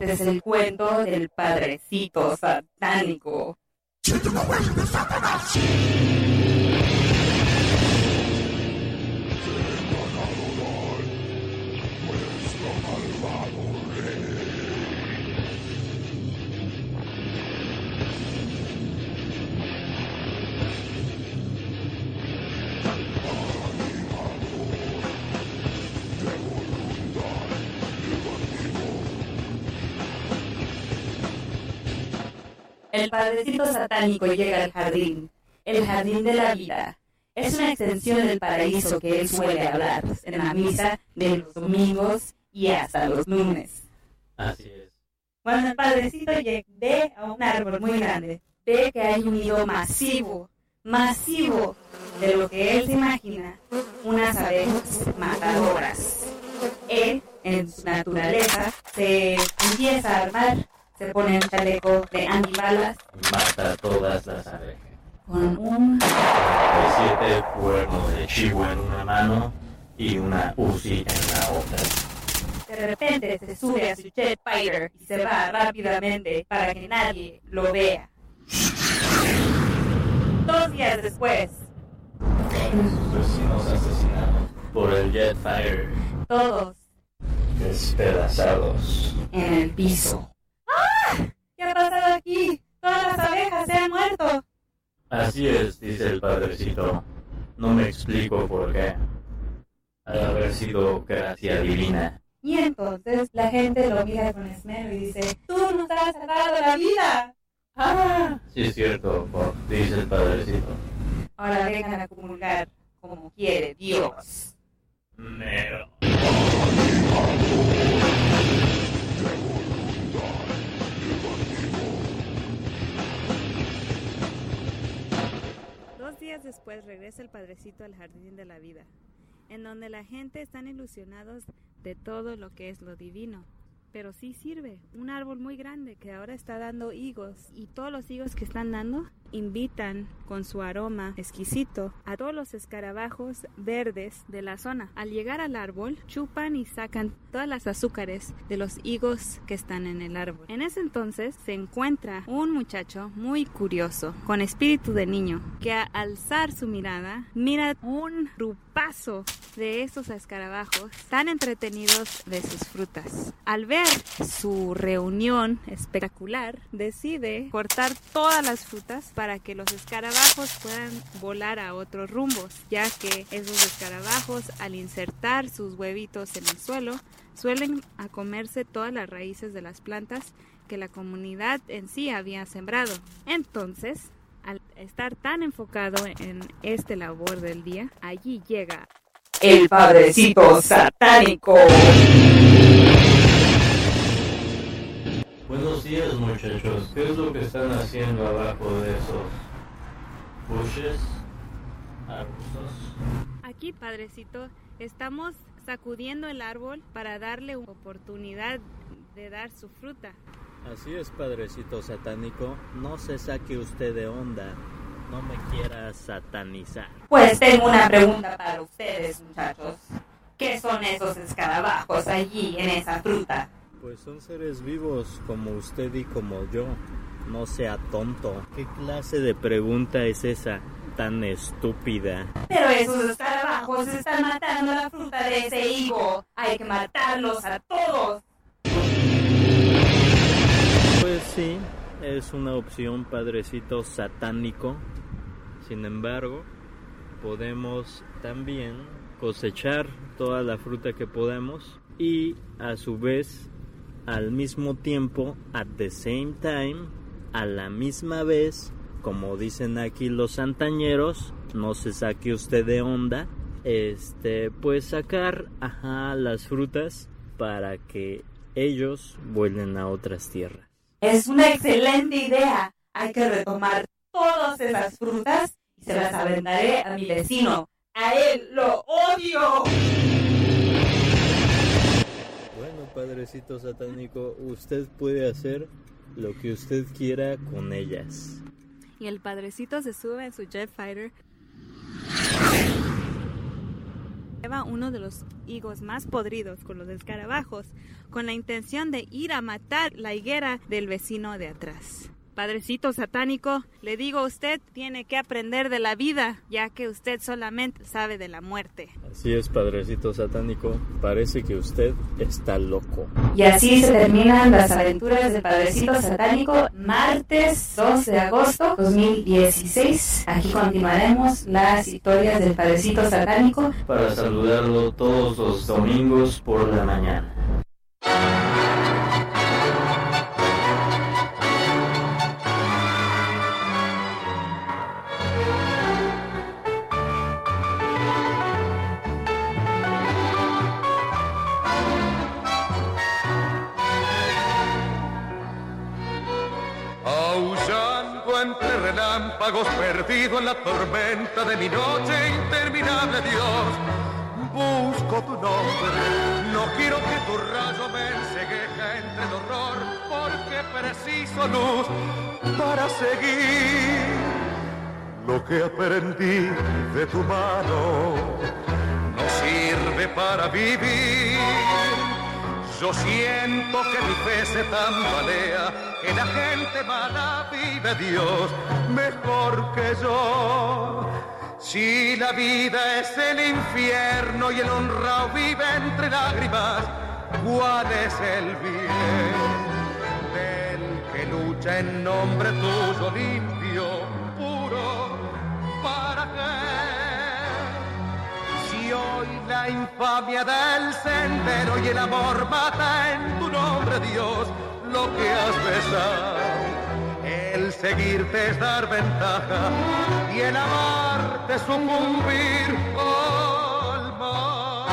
Este es el cuento del padrecito satánico. El padrecito satánico llega al jardín, el jardín de la vida. Es una extensión del paraíso que él suele hablar en la misa de los domingos y hasta los lunes. Así es. Cuando el padrecito ve a un árbol muy grande, ve que hay un nido masivo de lo que él se imagina, unas abejas matadoras. Él, en su naturaleza, se empieza a armar. Se pone un chaleco de antibalas. Mata todas las abejas. Con un 7 cuernos de chivo en una mano y una Uzi en la otra. De repente se sube a su jet fighter y se va rápidamente para que nadie lo vea. 2 días después, Sus vecinos asesinados por el Jetfire. todos Despedazados. en el piso. ¿Qué ha pasado aquí? Todas las abejas se han muerto. Así es, dice el padrecito. No me explico por qué. Ha de haber sido gracia divina. Y entonces la gente lo mira con esmero y dice, ¡tú nos has salvado la vida! ¡Ah! Sí es cierto, Bob, dice el padrecito. Ahora vengan a comulgar como quiere Dios. Mero. Días después regresa el padrecito al jardín de la vida, en donde la gente están ilusionados de todo lo que es lo divino. Pero sí sirve, un árbol muy grande que ahora está dando higos, y todos los higos que están dando invitan con su aroma exquisito a todos los escarabajos verdes de la zona. Al llegar al árbol, chupan y sacan todas las azúcares de los higos que están en el árbol. En ese entonces se encuentra un muchacho muy curioso, con espíritu de niño, que al alzar su mirada, mira un grupazo de esos escarabajos tan entretenidos de sus frutas. Al ver su reunión espectacular, decide cortar todas las frutas para que los escarabajos puedan volar a otros rumbos, ya que esos escarabajos, al insertar sus huevitos en el suelo, suelen a comerse todas las raíces de las plantas que la comunidad en sí había sembrado. Entonces, al estar tan enfocado en este labor del día, allí llega El padrecito satánico. Buenos días, muchachos. ¿Qué es lo que están haciendo abajo de esos bushes, arbustos? Aquí, padrecito, estamos sacudiendo el árbol para darle una oportunidad de dar su fruta. Así es, padrecito satánico, no se saque usted de onda, no me quiera satanizar. Pues tengo una pregunta para ustedes, muchachos. ¿Qué son esos escarabajos allí en esa fruta? Pues son seres vivos como usted y como yo, no sea tonto. ¿Qué clase de pregunta es esa tan estúpida? Pero esos escarabajos están matando la fruta de ese higo. Hay que matarlos a todos. Pues sí, es una opción, padrecito satánico. Sin embargo, podemos también cosechar toda la fruta que podemos y a su vez, al mismo tiempo, at the same time, a la misma vez, como dicen aquí los santañeros, no se saque usted de onda, pues sacar las frutas para que ellos vuelen a otras tierras. Es una excelente idea. Hay que retomar todas esas frutas y se las aventaré a mi vecino. A él lo odio. Bueno, padrecito satánico, usted puede hacer lo que usted quiera con ellas. Y el padrecito se sube en su jet fighter Lleva uno de los higos más podridos con los escarabajos, con la intención de ir a matar la higuera del vecino de atrás. Padrecito satánico, le digo a usted, tiene que aprender de la vida, ya que usted solamente sabe de la muerte. Así es, padrecito satánico, parece que usted está loco. Y así se terminan las aventuras del Padrecito Satánico, martes 2 de agosto 2016. Aquí continuaremos las historias del Padrecito Satánico para saludarlo todos los domingos por la mañana. Entre relámpagos, perdido en la tormenta de mi noche interminable, Dios, busco tu nombre. No quiero que tu rayo me encegueje entre el horror, porque preciso luz para seguir lo que aprendí de tu mano. No sirve para vivir. Yo siento que mi fe se tambalea, que la gente mala vive Dios mejor que yo. Si la vida es el infierno y el honrado vive entre lágrimas, ¿cuál es el bien del que lucha en nombre tuyo limpio, puro? ¿Para qué? Si hoy la infamia del sendero y el amor mata en tu nombre, Dios, lo que has besado, el seguirte es dar ventaja y el amarte sucumbir al mal.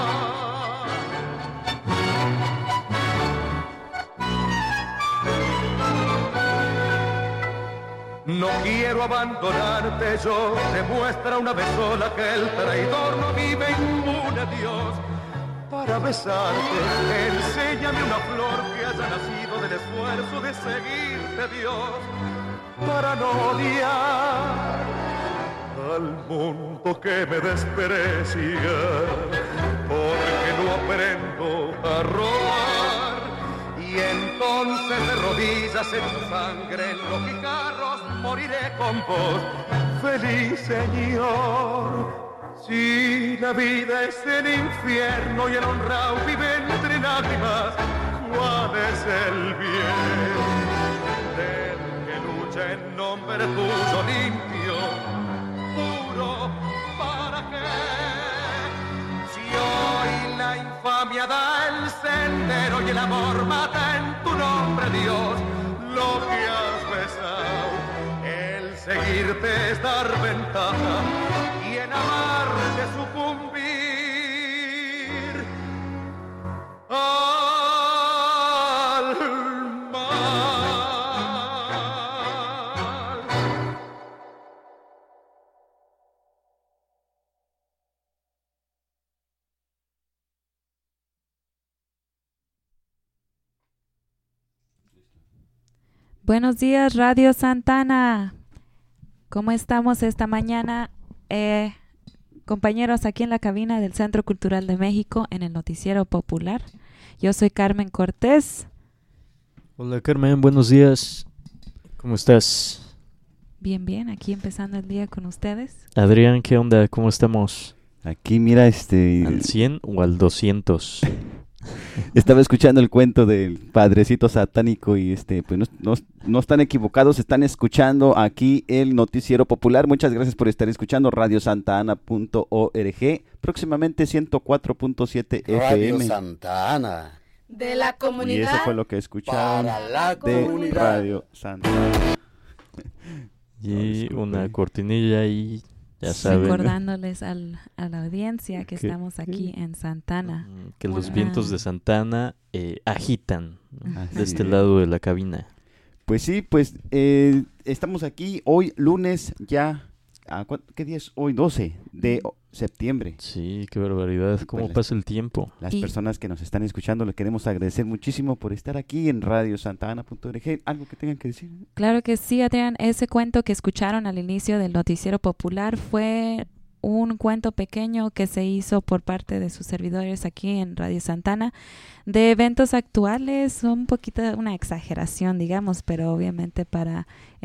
No quiero abandonarte, yo demuestra una vez sola que el traidor no vive impune, Dios. Para besarte, enséñame una flor que haya nacido del esfuerzo de seguirte, Dios, para no odiar al mundo que me desprecia, porque no aprendo a robar. Y entonces de rodillas en tu sangre, en los guijarros, moriré con vos, feliz Señor. Si la vida es el infierno y el honrado vive entre lágrimas, ¿cuál es el bien del que lucha en nombre tuyo limpio, puro? ¿Para qué? Si hoy la infamia da el sendero y el amor mata en tu nombre, Dios, lo que has besado, el seguirte es dar ventaja y en amarte sucumbir al mal. Buenos días, Radio Santana. ¿Cómo estamos esta mañana? Compañeros, aquí en la cabina del Centro Cultural de México, en el Noticiero Popular. Yo soy Carmen Cortés. Hola Carmen, buenos días. ¿Cómo estás? Bien, bien, aquí empezando el día con ustedes. Adrián, ¿qué onda? ¿Cómo estamos? Aquí mira, ¿Al 100 o al 200? Estaba escuchando el cuento del Padrecito Satánico y pues no están equivocados, están escuchando aquí el Noticiero Popular. Muchas gracias por estar escuchando radiosantana.org, próximamente 104.7 FM. Radio Santa Ana. de la comunidad. Y eso fue lo que escucharon Para la de comunidad. Radio Santana. Y una cortinilla y ya saben Recordándoles a la audiencia que ¿Qué? estamos aquí en Santana. que los Una- vientos de Santana agitan Así de este es. lado de la cabina. Pues sí, pues estamos aquí hoy lunes ya. ¿Qué día es hoy? 12 de septiembre. Sí, qué barbaridad, cómo Pues pasa el tiempo. Las Y- personas que nos están escuchando, les queremos agradecer muchísimo por estar aquí en radiosantana.org. ¿Algo que tengan que decir? Claro que sí, Adrián. Ese cuento que escucharon al inicio del Noticiero Popular fue un cuento pequeño que se hizo por parte de sus servidores aquí en Radio Santana de eventos actuales, un poquito una exageración, digamos, pero obviamente para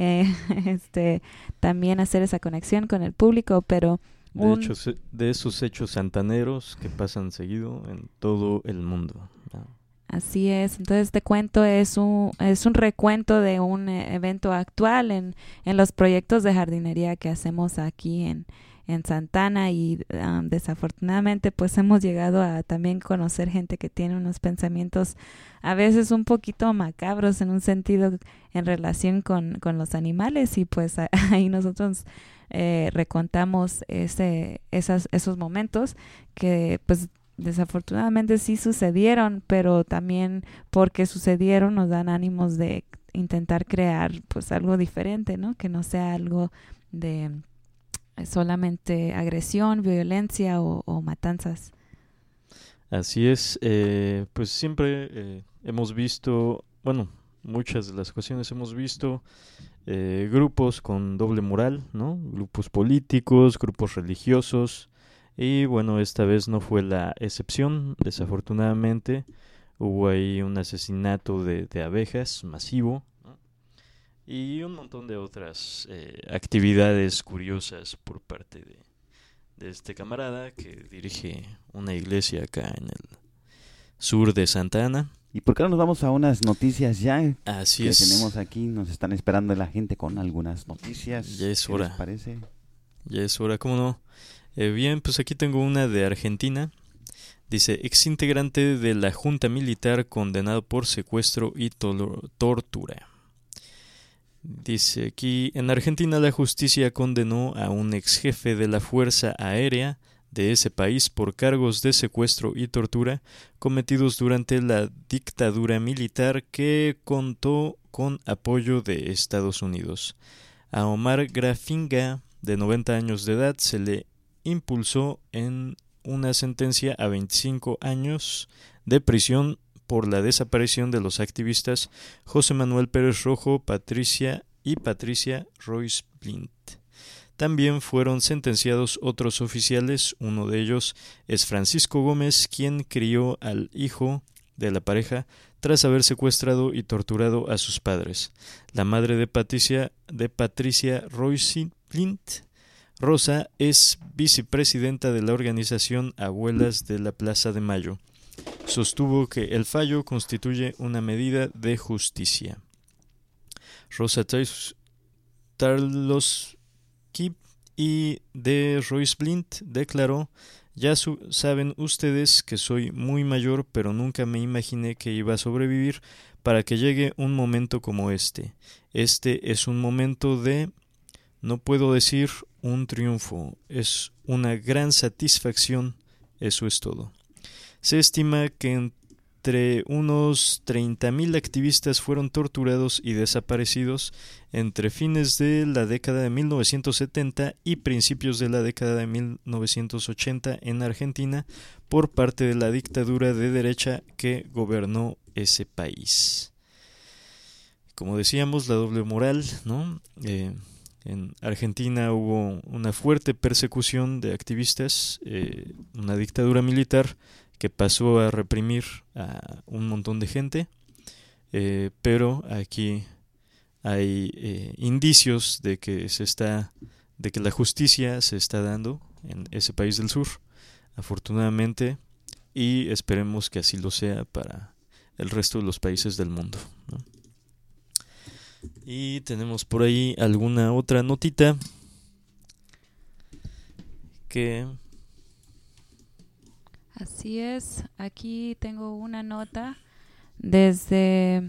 también hacer esa conexión con el público, pero de esos hechos santaneros que pasan seguido en todo el mundo. Así es, entonces este cuento es un recuento de un evento actual en los proyectos de jardinería que hacemos aquí en Santana y desafortunadamente pues hemos llegado a también conocer gente que tiene unos pensamientos a veces un poquito macabros en un sentido en relación con los animales y pues ahí nosotros recontamos esos momentos que pues desafortunadamente sí sucedieron, pero también porque sucedieron nos dan ánimos de intentar crear pues algo diferente, ¿no? Que no sea algo de solamente agresión, violencia o matanzas. Así es, pues siempre hemos visto, bueno, muchas de las ocasiones hemos visto grupos con doble moral, ¿no? Grupos políticos, grupos religiosos. Y bueno, esta vez no fue la excepción, desafortunadamente hubo ahí un asesinato de abejas masivo, ¿no? Y un montón de otras actividades curiosas por parte de este camarada que dirige una iglesia acá en el sur de Santa Ana. ¿Y por qué no nos vamos a unas noticias ya? Así que es. Tenemos aquí, nos están esperando la gente con algunas noticias. Ya es hora. ¿Qué les parece? Ya es hora, ¿cómo no? Bien, pues aquí tengo una de Argentina. Dice, exintegrante de la Junta Militar condenado por secuestro y tortura. Dice aquí, en Argentina la justicia condenó a un ex jefe de la Fuerza Aérea de ese país por cargos de secuestro y tortura cometidos durante la dictadura militar que contó con apoyo de Estados Unidos. A Omar Grafinga, de 90 años de edad, se le impulsó en una sentencia a 25 años de prisión por la desaparición de los activistas José Manuel Pérez Rojo, Patricia Royce Blint. También fueron sentenciados otros oficiales, uno de ellos es Francisco Gómez, quien crió al hijo de la pareja tras haber secuestrado y torturado a sus padres. La madre de Patricia Royce Blint, Rosa, es vicepresidenta de la organización Abuelas de la Plaza de Mayo. Sostuvo que el fallo constituye una medida de justicia. Rosa Tarlowski y de Royce Blint declaró: ya saben ustedes que soy muy mayor, pero nunca me imaginé que iba a sobrevivir para que llegue un momento como este. Este es un momento de, no puedo decir un triunfo, es una gran satisfacción, eso es todo. Se estima que entre unos 30,000 activistas fueron torturados y desaparecidos entre fines de la década de 1970 y principios de la década de 1980 en Argentina por parte de la dictadura de derecha que gobernó ese país. Como decíamos, la doble moral, ¿no? En Argentina hubo una fuerte persecución de activistas, una dictadura militar que pasó a reprimir a un montón de gente, pero aquí hay indicios de que la justicia se está dando en ese país del sur, afortunadamente, y esperemos que así lo sea para el resto de los países del mundo, ¿no? Y tenemos por ahí alguna otra notita que... Así es, aquí tengo una nota desde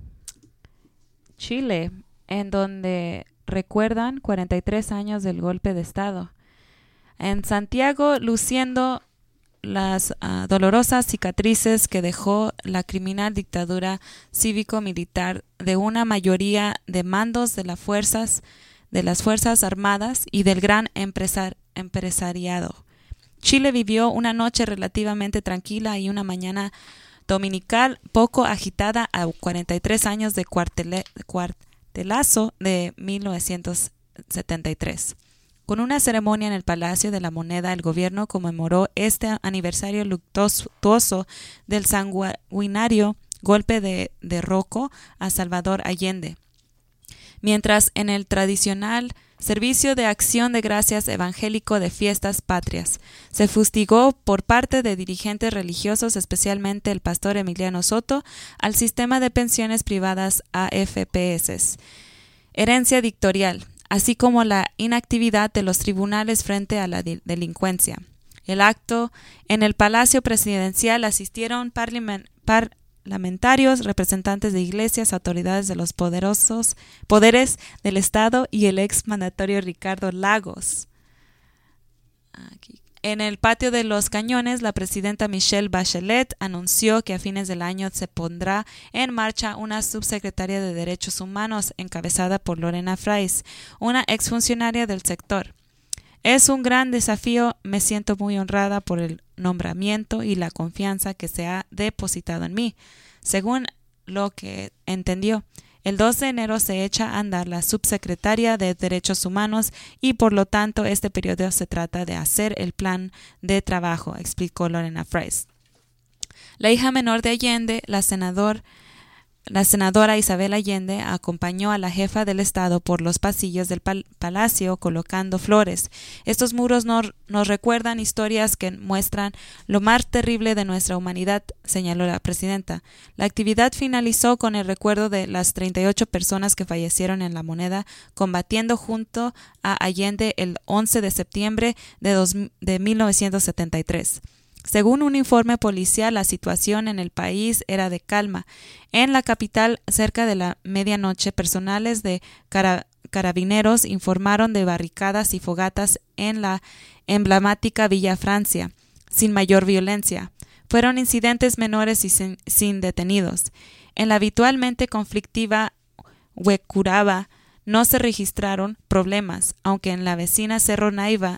Chile, en donde recuerdan 43 años del golpe de Estado. En Santiago, luciendo las dolorosas cicatrices que dejó la criminal dictadura cívico-militar de una mayoría de mandos de las Fuerzas Armadas y del gran empresariado. Chile vivió una noche relativamente tranquila y una mañana dominical poco agitada a 43 años de cuartelazo de 1973. Con una ceremonia en el Palacio de la Moneda, el gobierno conmemoró este aniversario luctuoso del sanguinario golpe de derroco a Salvador Allende. Mientras en el tradicional Servicio de Acción de Gracias Evangélico de Fiestas Patrias se fustigó por parte de dirigentes religiosos, especialmente el pastor Emiliano Soto, al sistema de pensiones privadas AFPS, herencia dictatorial, así como la inactividad de los tribunales frente a la delincuencia. El acto en el Palacio Presidencial asistieron parlamentarios, representantes de iglesias, autoridades de los poderes del Estado y el ex mandatario Ricardo Lagos. En el patio de los Cañones, la presidenta Michelle Bachelet anunció que a fines del año se pondrá en marcha una subsecretaria de Derechos Humanos encabezada por Lorena Frais, una exfuncionaria del sector. Es un gran desafío, me siento muy honrada por el nombramiento y la confianza que se ha depositado en mí. Según lo que entendió, el 2 de enero se echa a andar la subsecretaria de Derechos Humanos y por lo tanto este periodo se trata de hacer el plan de trabajo, explicó Lorena Frais. La hija menor de Allende, la senadora Isabel Allende, acompañó a la jefa del Estado por los pasillos del palacio colocando flores. Estos muros nos recuerdan historias que muestran lo más terrible de nuestra humanidad, señaló la presidenta. La actividad finalizó con el recuerdo de las 38 personas que fallecieron en la Moneda combatiendo junto a Allende el 11 de septiembre de 1973. Según un informe policial, la situación en el país era de calma. En la capital, cerca de la medianoche, personales de carabineros informaron de barricadas y fogatas en la emblemática Villa Francia, sin mayor violencia. Fueron incidentes menores y sin detenidos. En la habitualmente conflictiva Huecuraba no se registraron problemas, aunque en la vecina Cerro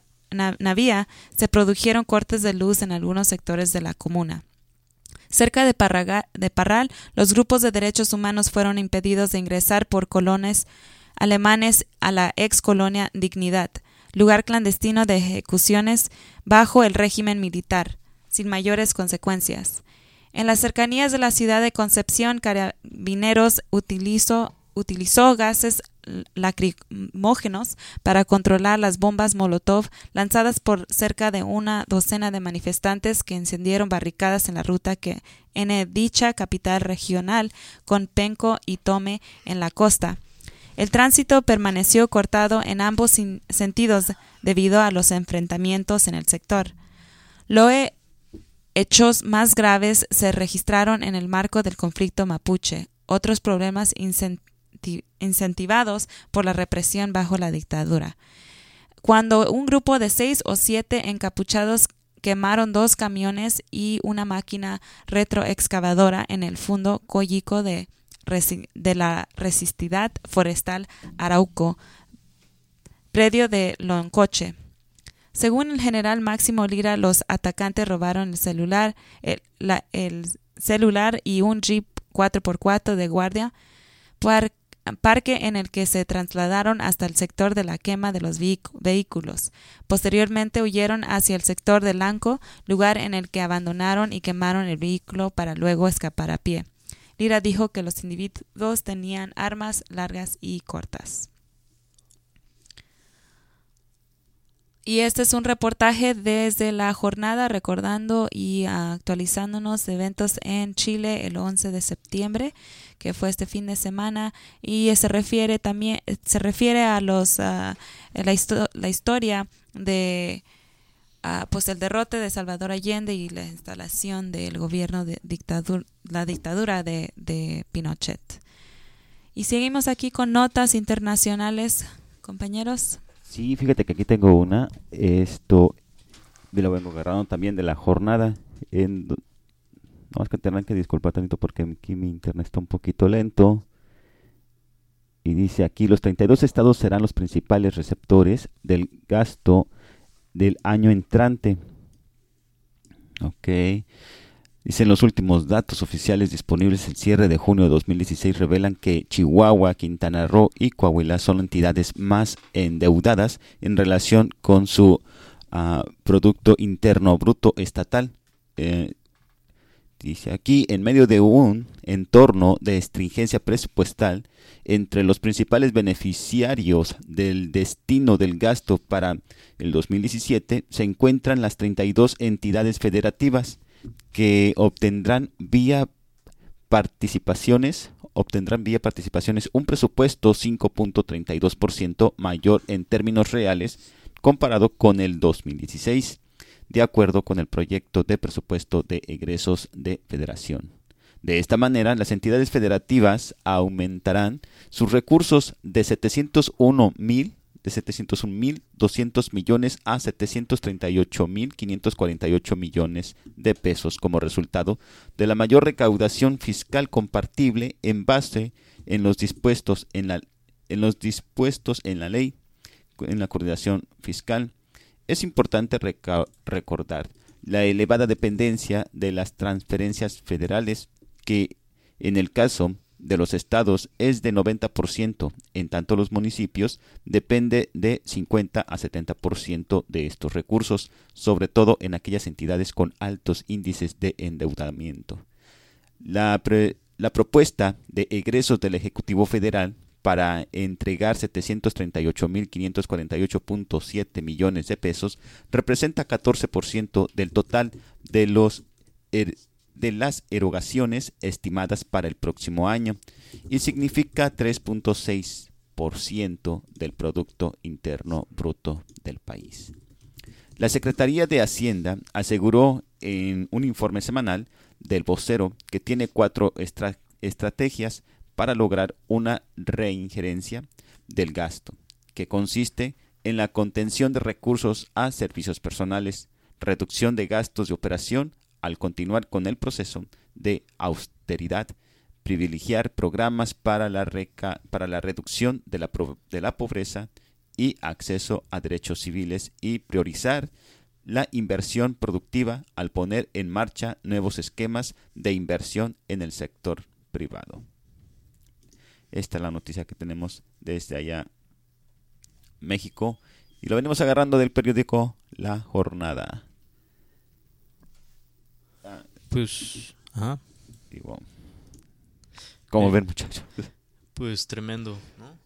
Navia se produjeron cortes de luz en algunos sectores de la comuna. Cerca de Parral, los grupos de derechos humanos fueron impedidos de ingresar por colonos alemanes a la ex colonia Dignidad, lugar clandestino de ejecuciones bajo el régimen militar, sin mayores consecuencias. En las cercanías de la ciudad de Concepción, Carabineros utilizó gases lacrimógenos para controlar las bombas Molotov lanzadas por cerca de una docena de manifestantes que encendieron barricadas en la ruta que une dicha capital regional con Penco y Tome en la costa. El tránsito permaneció cortado en ambos sentidos debido a los enfrentamientos en el sector. Los hechos más graves se registraron en el marco del conflicto mapuche. Otros problemas incentivados por la represión bajo la dictadura. Cuando un grupo de 6 o 7 encapuchados quemaron 2 camiones y una máquina retroexcavadora en el Fundo Coyico de la Resistidad Forestal Arauco, predio de Loncoche. Según el general Máximo Lira, los atacantes robaron el celular y un Jeep 4x4 de guardia, parque en el que se trasladaron hasta el sector de la quema de los vehículos. Posteriormente huyeron hacia el sector de Lanco, lugar en el que abandonaron y quemaron el vehículo para luego escapar a pie. Lira dijo que los individuos tenían armas largas y cortas. Y este es un reportaje desde la jornada, recordando y actualizándonos de eventos en Chile el 11 de septiembre, que fue este fin de semana, y se refiere a la historia de pues el derrote de Salvador Allende y la instalación del gobierno de la dictadura de Pinochet. Y seguimos aquí con notas internacionales, compañeros. Sí, fíjate que aquí tengo una, esto me lo vengo agarrando también de la jornada, no, es que tendrán que disculpar tantito porque aquí mi internet está un poquito lento, y dice aquí, los 32 estados serán los principales receptores del gasto del año entrante. Ok, Dicen los últimos datos oficiales disponibles el cierre de junio de 2016 revelan que Chihuahua, Quintana Roo y Coahuila son entidades más endeudadas en relación con su Producto Interno Bruto estatal. Dice aquí, en medio de un entorno de estringencia presupuestal, entre los principales beneficiarios del destino del gasto para el 2017 se encuentran las 32 entidades federativas que obtendrán vía participaciones un presupuesto 5.32% mayor en términos reales comparado con el 2016, de acuerdo con el proyecto de presupuesto de egresos de federación. De esta manera, las entidades federativas aumentarán sus recursos de 701.200 millones a 738.548 millones de pesos como resultado de la mayor recaudación fiscal compartible en base en los dispuestos en la ley en la coordinación fiscal. Es importante recordar la elevada dependencia de las transferencias federales, que en el caso de los estados es de 90%, en tanto los municipios depende de 50 a 70% de estos recursos, sobre todo en aquellas entidades con altos índices de endeudamiento. La propuesta de egresos del Ejecutivo Federal para entregar 738.548.7 millones de pesos representa 14% del total de las erogaciones estimadas para el próximo año y significa 3.6% del Producto Interno Bruto del país. La Secretaría de Hacienda aseguró en un informe semanal del vocero que tiene 4 estrategias para lograr una reinjerencia del gasto, que consiste en la contención de recursos a servicios personales, reducción de gastos de operación al continuar con el proceso de austeridad, privilegiar programas para la reducción de la pobreza y acceso a derechos civiles y priorizar la inversión productiva al poner en marcha nuevos esquemas de inversión en el sector privado. Esta es la noticia que tenemos desde allá, México, y lo venimos agarrando del periódico La Jornada. Pues, ajá. Digo, ¿cómo ven, muchachos? Pues tremendo, ¿no?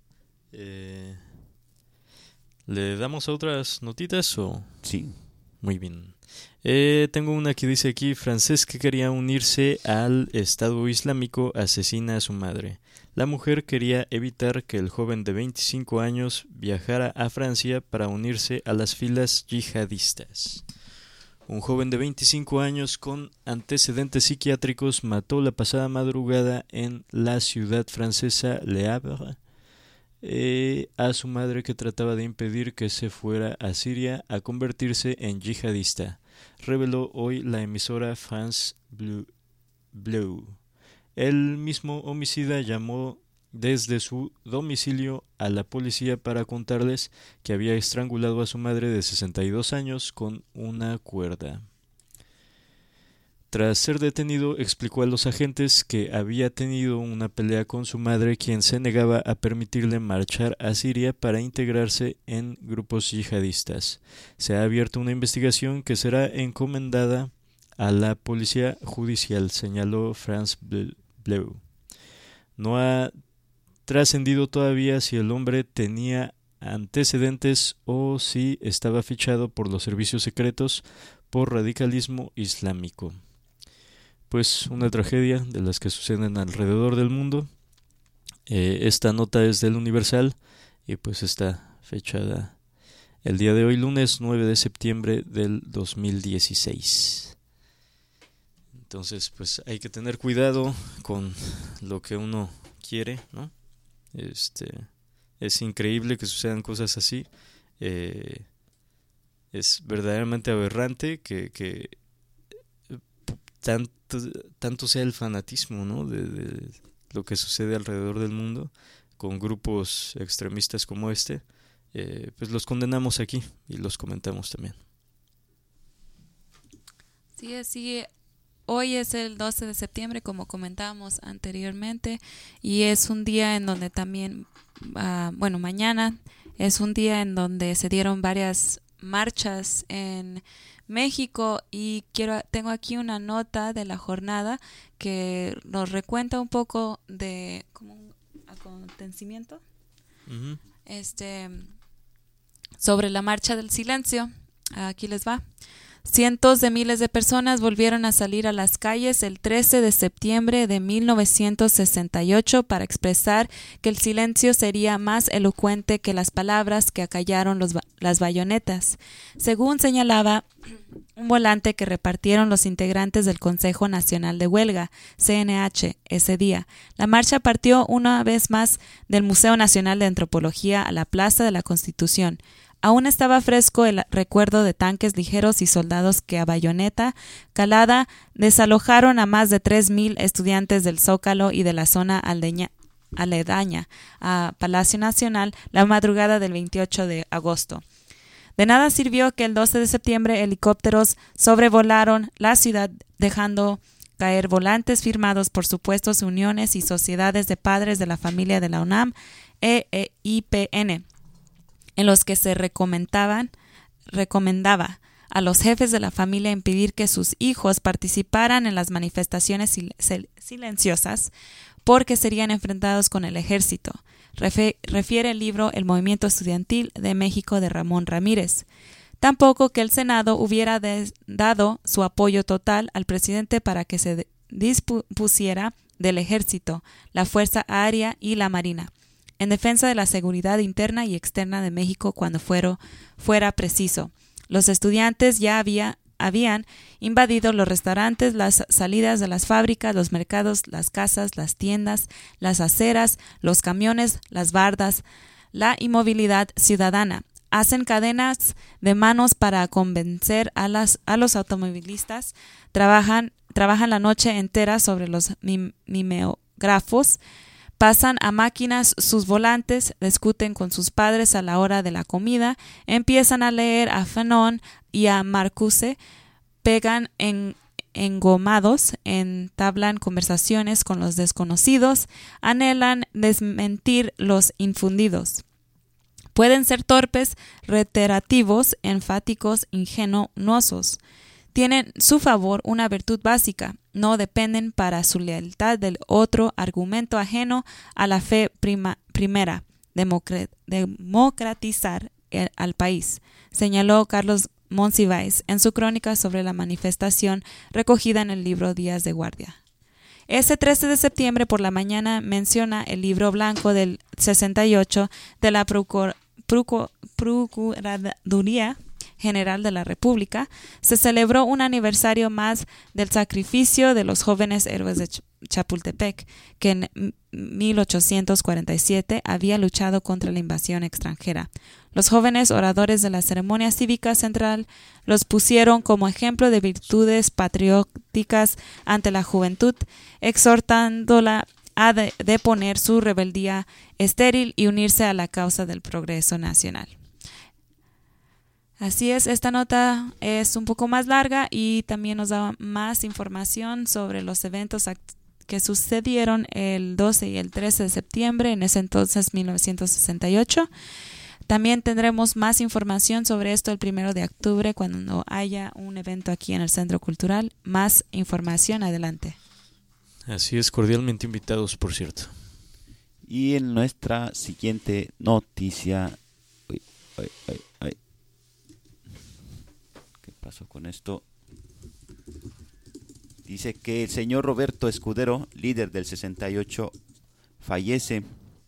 ¿Le damos a otras notitas o...? Sí. Muy bien. Tengo una que dice aquí: francés que quería unirse al Estado Islámico asesina a su madre. La mujer quería evitar que el joven de 25 años viajara a Francia para unirse a las filas yihadistas. Un joven de 25 años con antecedentes psiquiátricos mató la pasada madrugada en la ciudad francesa Le Havre a su madre, que trataba de impedir que se fuera a Siria a convertirse en yihadista, reveló hoy la emisora France Bleu. El mismo homicida llamó desde su domicilio a la policía para contarles que había estrangulado a su madre de 62 años con una cuerda. Tras ser detenido, explicó a los agentes que había tenido una pelea con su madre, quien se negaba a permitirle marchar a Siria para integrarse en grupos yihadistas. Se ha abierto una investigación que será encomendada a la policía judicial, señaló France Bleu. No ha trascendido todavía si el hombre tenía antecedentes o si estaba fichado por los servicios secretos por radicalismo islámico. Pues una tragedia de las que suceden alrededor del mundo. Esta nota es del Universal y pues está fechada el día de hoy, lunes 9 de septiembre del 2016. Entonces pues hay que tener cuidado con lo que uno quiere, ¿no? Es increíble que sucedan cosas así. Es verdaderamente aberrante que tanto sea el fanatismo, ¿no? de lo que sucede alrededor del mundo con grupos extremistas como este. Pues los condenamos aquí y los comentamos también. Sí, así hoy es el 12 de septiembre, como comentábamos anteriormente, y es un día en donde también, mañana es un día en donde se dieron varias marchas en México, y tengo aquí una nota de la jornada que nos recuenta un poco de como un acontecimiento sobre la marcha del silencio. Aquí les va. Cientos de miles de personas volvieron a salir a las calles el 13 de septiembre de 1968 para expresar que el silencio sería más elocuente que las palabras que acallaron las bayonetas, según señalaba un volante que repartieron los integrantes del Consejo Nacional de Huelga, CNH, ese día. La marcha partió una vez más del Museo Nacional de Antropología a la Plaza de la Constitución. Aún estaba fresco el recuerdo de tanques ligeros y soldados que a bayoneta calada desalojaron a más de 3,000 estudiantes del Zócalo y de la zona aledaña a Palacio Nacional la madrugada del 28 de agosto. De nada sirvió que el 12 de septiembre helicópteros sobrevolaron la ciudad, dejando caer volantes firmados por supuestos uniones y sociedades de padres de la familia de la UNAM e IPN, en los que se recomendaba a los jefes de la familia impedir que sus hijos participaran en las manifestaciones silenciosas porque serían enfrentados con el ejército, refiere el libro El Movimiento Estudiantil de México de Ramón Ramírez. Tampoco que el Senado hubiera dado su apoyo total al presidente para que se dispusiera del ejército, la Fuerza Aérea y la Marina, en defensa de la seguridad interna y externa de México cuando fuera preciso. Los estudiantes ya habían invadido los restaurantes, las salidas de las fábricas, los mercados, las casas, las tiendas, las aceras, los camiones, las bardas, la inmovilidad ciudadana. Hacen cadenas de manos para convencer a los automovilistas, trabajan la noche entera sobre los mimeógrafos, pasan a máquinas sus volantes, discuten con sus padres a la hora de la comida, empiezan a leer a Fanon y a Marcuse, pegan engomados, entablan conversaciones con los desconocidos, anhelan desmentir los infundidos. Pueden ser torpes, reiterativos, enfáticos, ingenuosos. Tienen su favor una virtud básica, no dependen para su lealtad del otro argumento ajeno a la fe primera, democratizar al país, señaló Carlos Monsiváis en su crónica sobre la manifestación recogida en el libro Días de Guardia. Ese 13 de septiembre por la mañana, menciona el libro blanco del 68 de la Procuraduría General de la República, se celebró un aniversario más del sacrificio de los jóvenes héroes de Chapultepec, que en 1847 había luchado contra la invasión extranjera. Los jóvenes oradores de la ceremonia cívica central los pusieron como ejemplo de virtudes patrióticas ante la juventud, exhortándola a deponer su rebeldía estéril y unirse a la causa del progreso nacional. Así es, esta nota es un poco más larga y también nos da más información sobre los eventos que sucedieron el 12 y el 13 de septiembre, en ese entonces 1968. También tendremos más información sobre esto el 1 de octubre cuando haya un evento aquí en el Centro Cultural. Más información adelante. Así es, cordialmente invitados, por cierto. Y en nuestra siguiente noticia... ¿Qué pasó con esto? Dice que el señor Roberto Escudero, líder del 68, fallece.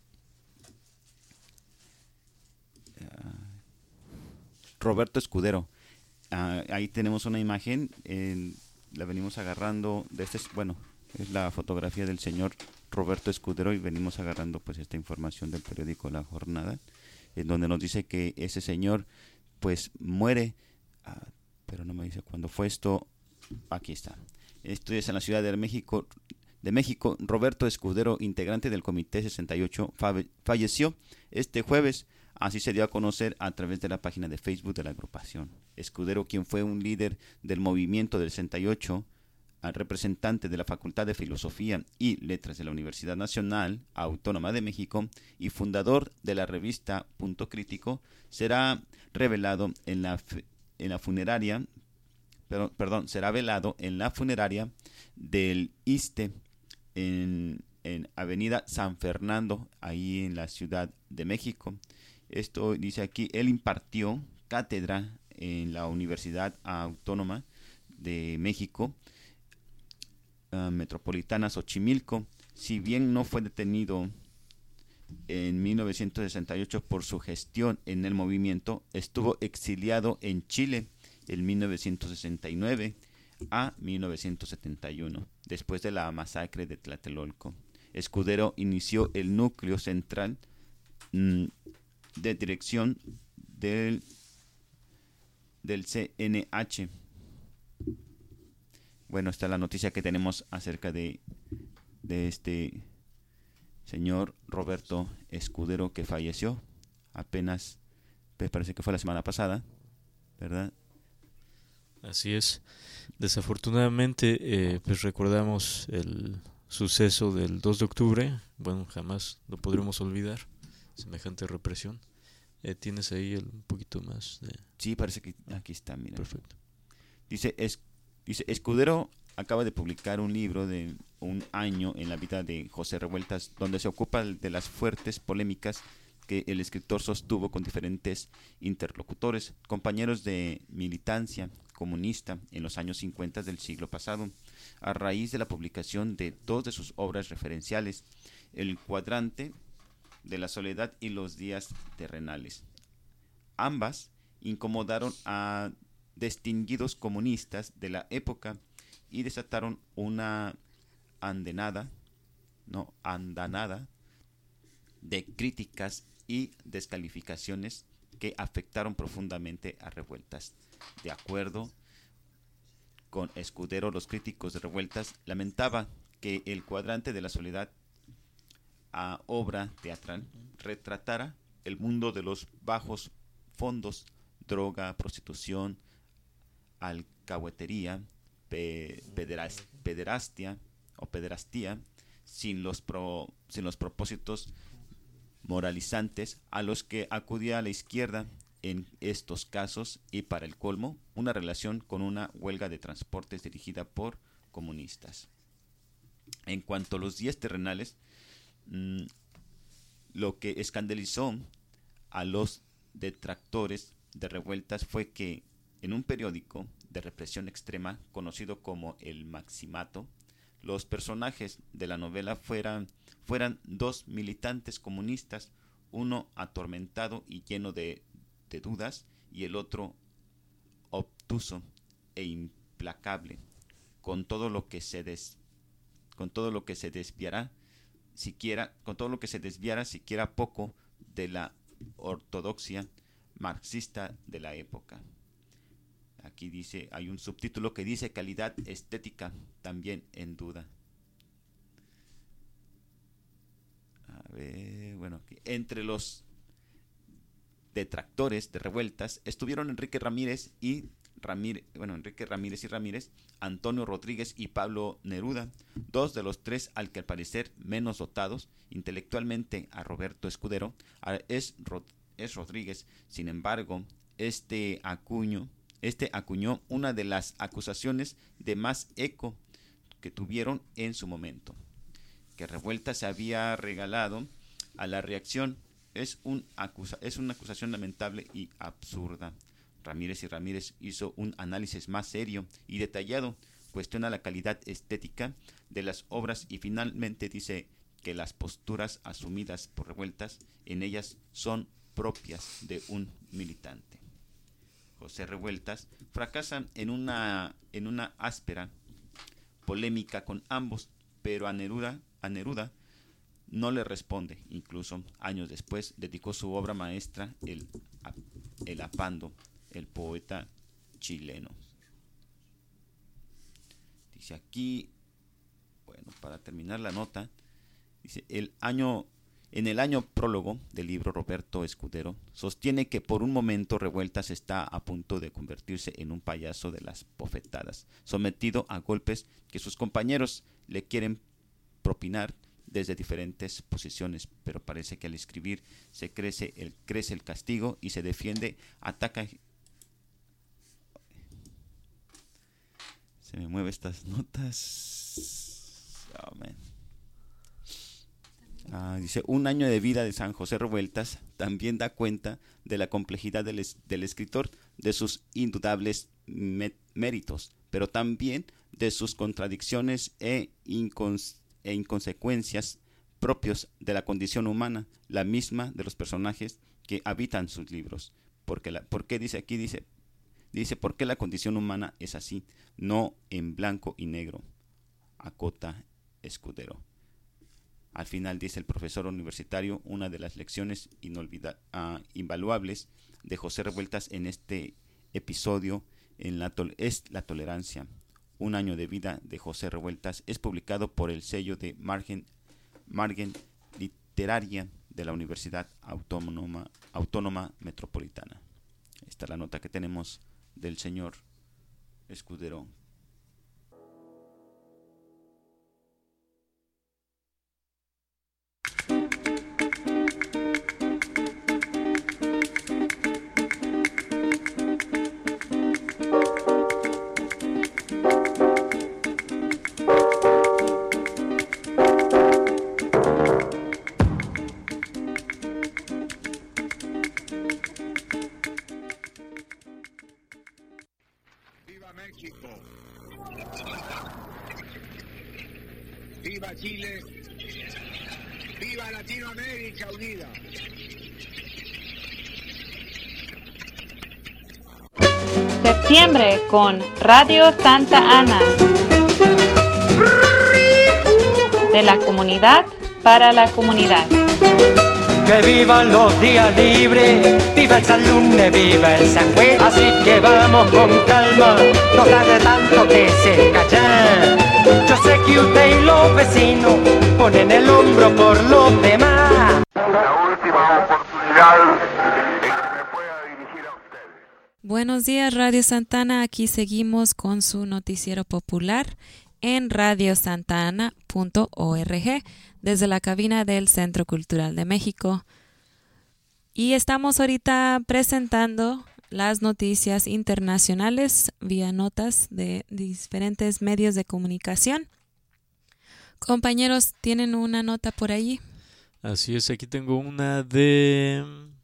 Roberto Escudero. Ahí tenemos una imagen, la venimos agarrando de es la fotografía del señor Roberto Escudero y venimos agarrando pues esta información del periódico La Jornada, en donde nos dice que ese señor pues muere, pero no me dice cuándo fue esto. Aquí está. Esto es en la Ciudad de México. Roberto Escudero, integrante del Comité 68, falleció este jueves. Así se dio a conocer a través de la página de Facebook de la agrupación. Escudero, quien fue un líder del movimiento del 68, representante de la Facultad de Filosofía y Letras de la Universidad Nacional Autónoma de México y fundador de la revista Punto Crítico, será revelado en la funeraria, será velado en la funeraria del ISSSTE en Avenida San Fernando, ahí en la Ciudad de México. Esto dice aquí, él impartió cátedra en la Universidad Autónoma de México, Metropolitana Xochimilco. Si bien no fue detenido en 1968 por su gestión en el movimiento, estuvo exiliado en Chile en 1969 a 1971, después de la masacre de Tlatelolco. Escudero inició el núcleo central de dirección del CNH. Bueno, está la noticia que tenemos acerca de este señor Roberto Escudero, que falleció apenas, parece que fue la semana pasada, ¿verdad? Así es. Desafortunadamente, pues recordamos el suceso del 2 de octubre. Bueno, jamás lo podremos olvidar, semejante represión. ¿Tienes ahí un poquito más de...? Sí, parece que aquí está, mira. Perfecto. Dice Escudero acaba de publicar un libro de un año en la vida de José Revueltas, donde se ocupa de las fuertes polémicas que el escritor sostuvo con diferentes interlocutores, compañeros de militancia comunista en los años 50 del siglo pasado, a raíz de la publicación de dos de sus obras referenciales, El cuadrante de la soledad y Los días terrenales. Ambas incomodaron a distinguidos comunistas de la época y desataron una andanada de críticas y descalificaciones que afectaron profundamente a Revueltas. De acuerdo con Escudero, los críticos de Revueltas lamentaban que El cuadrante de la soledad, a obra teatral, retratara el mundo de los bajos fondos, droga, prostitución, alcahuetería, pederastía, sin los propósitos moralizantes a los que acudía la izquierda en estos casos, y para el colmo, una relación con una huelga de transportes dirigida por comunistas. En cuanto a Los días terrenales, lo que escandalizó a los detractores de Revueltas fue que en un periódico de represión extrema conocido como El Maximato, los personajes de la novela fueran dos militantes comunistas, uno atormentado y lleno de dudas, y el otro obtuso e implacable, con todo lo que se desviara siquiera poco de la ortodoxia marxista de la época. Aquí dice, hay un subtítulo que dice calidad estética también en duda. A ver, bueno, entre los detractores de Revueltas estuvieron Enrique Ramírez y Ramírez, Antonio Rodríguez y Pablo Neruda, dos de los tres al que al parecer menos dotados intelectualmente a Roberto Escudero es Rodríguez. Sin embargo, este acuñó una de las acusaciones de más eco que tuvieron en su momento, que Revueltas se había regalado a la reacción. Es una acusación lamentable y absurda. Ramírez hizo un análisis más serio y detallado, cuestiona la calidad estética de las obras y finalmente dice que las posturas asumidas por Revueltas en ellas son propias de un militante. José Revueltas fracasa en una áspera polémica con ambos, pero a Neruda no le responde. Incluso años después dedicó su obra maestra, El Apando, el poeta chileno. Dice aquí, bueno, para terminar la nota, dice, el año En el año prólogo del libro, Roberto Escudero sostiene que por un momento Revueltas está a punto de convertirse en un payaso de las bofetadas, sometido a golpes que sus compañeros le quieren propinar desde diferentes posiciones, pero parece que al escribir crece el castigo y se defiende, ataca. Se me mueven estas notas. Oh, man. Dice, un año de vida de San José Revueltas también da cuenta de la complejidad del escritor, de sus indudables méritos, pero también de sus contradicciones e inconsecuencias propios de la condición humana, la misma de los personajes que habitan sus libros. ¿Por qué dice aquí? Dice, ¿por qué la condición humana es así? No en blanco y negro, acota Escudero. Al final dice el profesor universitario, una de las lecciones invaluables de José Revueltas en este episodio es la tolerancia. Un año de vida de José Revueltas es publicado por el sello de Margen Literaria de la Universidad Autónoma Metropolitana. Esta es la nota que tenemos del señor Escudero. ¡Viva Chile! ¡Viva Latinoamérica unida! Septiembre con Radio Santa Ana. De la comunidad para la comunidad. Que vivan los días libres, viva el San Lunes, viva el San Juan. Así que vamos con calma, no tarde tanto que se callan. Yo sé que usted y los vecinos ponen el hombro por los demás. La última oportunidad de que me pueda dirigir a ustedes. Buenos días, Radio Santana. Aquí seguimos con su noticiero popular en radiosantana.org desde la cabina del Centro Cultural de México. Y estamos ahorita presentando las noticias internacionales vía notas de diferentes medios de comunicación. Compañeros, ¿tienen una nota por allí? Así es, aquí tengo una de...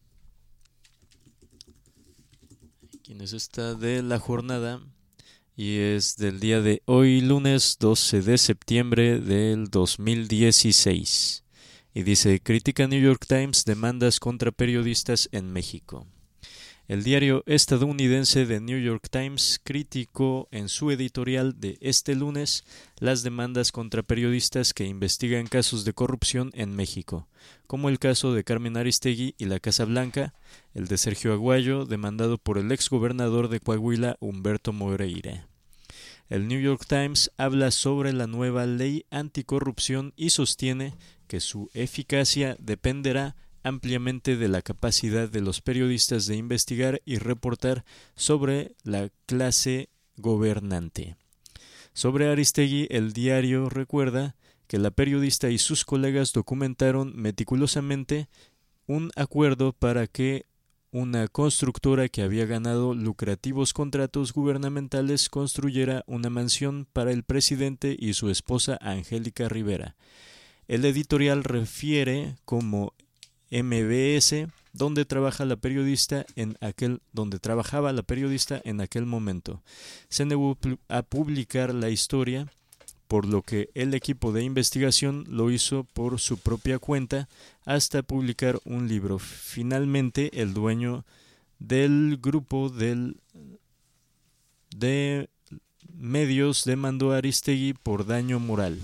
¿Quién es esta? De La Jornada. Y es del día de hoy, lunes 12 de septiembre del 2016. Y dice, critica New York Times demandas contra periodistas en México. El diario estadounidense The New York Times criticó en su editorial de este lunes las demandas contra periodistas que investigan casos de corrupción en México, como el caso de Carmen Aristegui y la Casa Blanca, el de Sergio Aguayo, demandado por el exgobernador de Coahuila, Humberto Moreira. El New York Times habla sobre la nueva ley anticorrupción y sostiene que su eficacia dependerá ampliamente de la capacidad de los periodistas de investigar y reportar sobre la clase gobernante. Sobre Aristegui, el diario recuerda que la periodista y sus colegas documentaron meticulosamente un acuerdo para que una constructora que había ganado lucrativos contratos gubernamentales construyera una mansión para el presidente y su esposa Angélica Rivera. El editorial refiere como MBS, donde trabajaba la periodista en aquel momento. Se negó a publicar la historia, por lo que el equipo de investigación lo hizo por su propia cuenta hasta publicar un libro. Finalmente, el dueño del grupo de medios demandó a Aristegui por daño moral.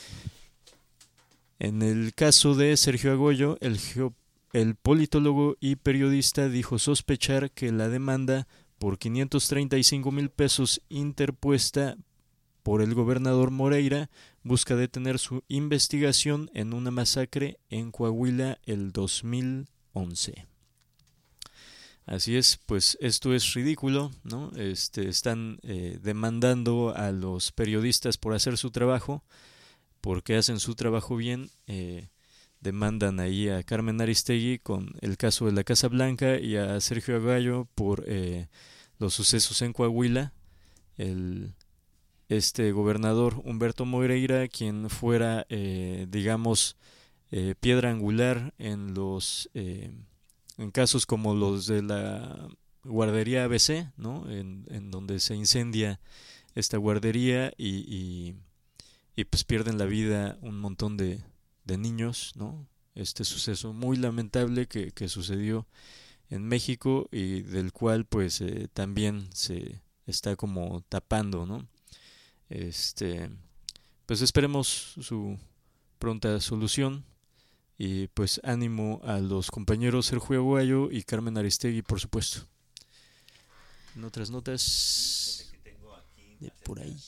En el caso de Sergio Aguayo, el politólogo y periodista dijo sospechar que la demanda por 535,000 pesos interpuesta por el gobernador Moreira busca detener su investigación en una masacre en Coahuila el 2011. Así es, pues esto es ridículo, ¿no? Están demandando a los periodistas por hacer su trabajo, porque hacen su trabajo bien. Demandan ahí a Carmen Aristegui con el caso de la Casa Blanca y a Sergio Aguayo por los sucesos en Coahuila. Este gobernador Humberto Moreira, quien fuera, piedra angular en en casos como los de la guardería ABC, ¿no? En donde se incendia esta guardería y pues pierden la vida un montón de niños, ¿no? Este suceso muy lamentable que sucedió en México y del cual pues también se está como tapando, ¿no? Pues esperemos su pronta solución y pues ánimo a los compañeros Sergio Aguayo y Carmen Aristegui, por supuesto. En otras notas de por ahí.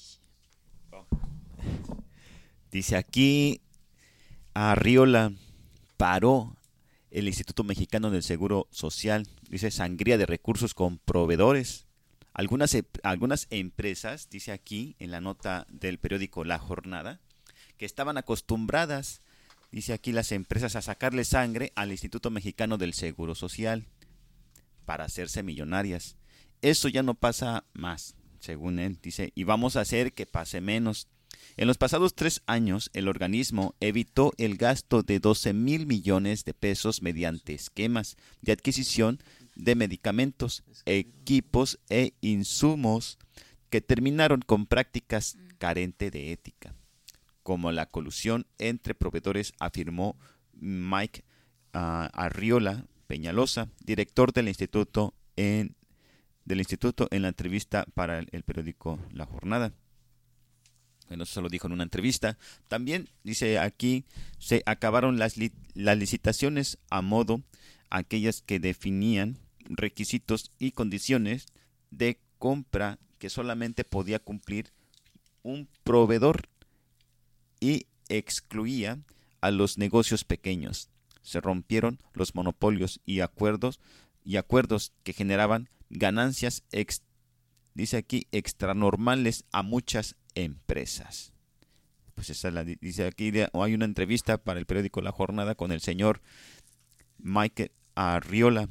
Dice aquí, Arriola paró el Instituto Mexicano del Seguro Social. Dice, sangría de recursos con proveedores. Algunas empresas, dice aquí en la nota del periódico La Jornada, que estaban acostumbradas, dice aquí las empresas, a sacarle sangre al Instituto Mexicano del Seguro Social para hacerse millonarias. Eso ya no pasa más, según él, dice, y vamos a hacer que pase menos. En los pasados 3 años, el organismo evitó el gasto de 12,000 millones de pesos mediante esquemas de adquisición de medicamentos, equipos e insumos que terminaron con prácticas carentes de ética, como la colusión entre proveedores, afirmó Mike Arriola Peñalosa, director del instituto en la entrevista para el periódico La Jornada. Bueno, eso se lo dijo en una entrevista. También dice aquí, se acabaron las licitaciones a modo, aquellas que definían requisitos y condiciones de compra que solamente podía cumplir un proveedor y excluía a los negocios pequeños. Se rompieron los monopolios y acuerdos que generaban ganancias dice aquí extranormales a muchas empresas. Pues esa dice aquí, hay una entrevista para el periódico La Jornada con el señor Mike Arriola.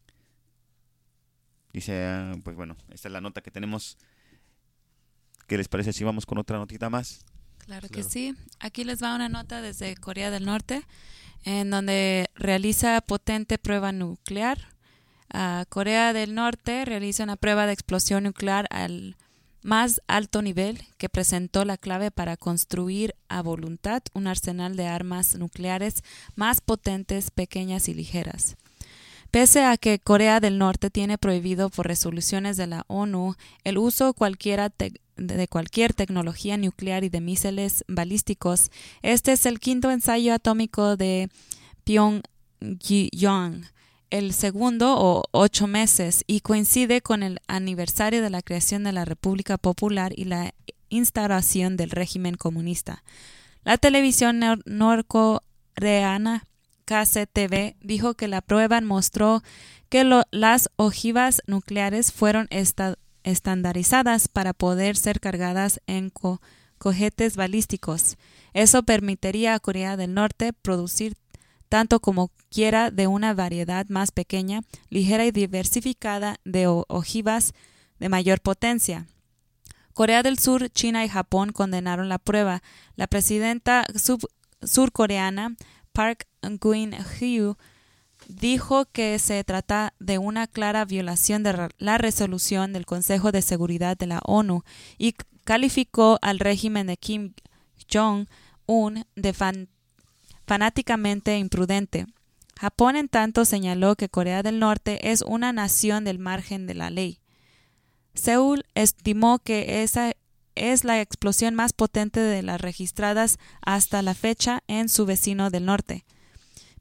Dice, pues bueno, esta es la nota que tenemos. ¿Qué les parece si vamos con otra notita más? Claro que sí. Aquí les va una nota desde Corea del Norte, en donde realiza potente prueba nuclear. Corea del Norte realiza una prueba de explosión nuclear al más alto nivel que presentó la clave para construir a voluntad un arsenal de armas nucleares más potentes, pequeñas y ligeras. Pese a que Corea del Norte tiene prohibido por resoluciones de la ONU el uso de cualquier tecnología nuclear y de misiles balísticos, este es el 5º ensayo atómico de Pyongyang, el segundo o 8 meses, y coincide con el aniversario de la creación de la República Popular y la instauración del régimen comunista. La televisión norcoreana KCTV dijo que la prueba mostró que las ojivas nucleares fueron estandarizadas para poder ser cargadas en cohetes balísticos. Eso permitiría a Corea del Norte producir tanto como quiera de una variedad más pequeña, ligera y diversificada de ojivas de mayor potencia. Corea del Sur, China y Japón condenaron la prueba. La presidenta surcoreana Park Geun-hye dijo que se trata de una clara violación de la resolución del Consejo de Seguridad de la ONU y calificó al régimen de Kim Jong-un de fanáticamente imprudente. Japón, en tanto, señaló que Corea del Norte es una nación del margen de la ley. Seúl estimó que esa es la explosión más potente de las registradas hasta la fecha en su vecino del norte.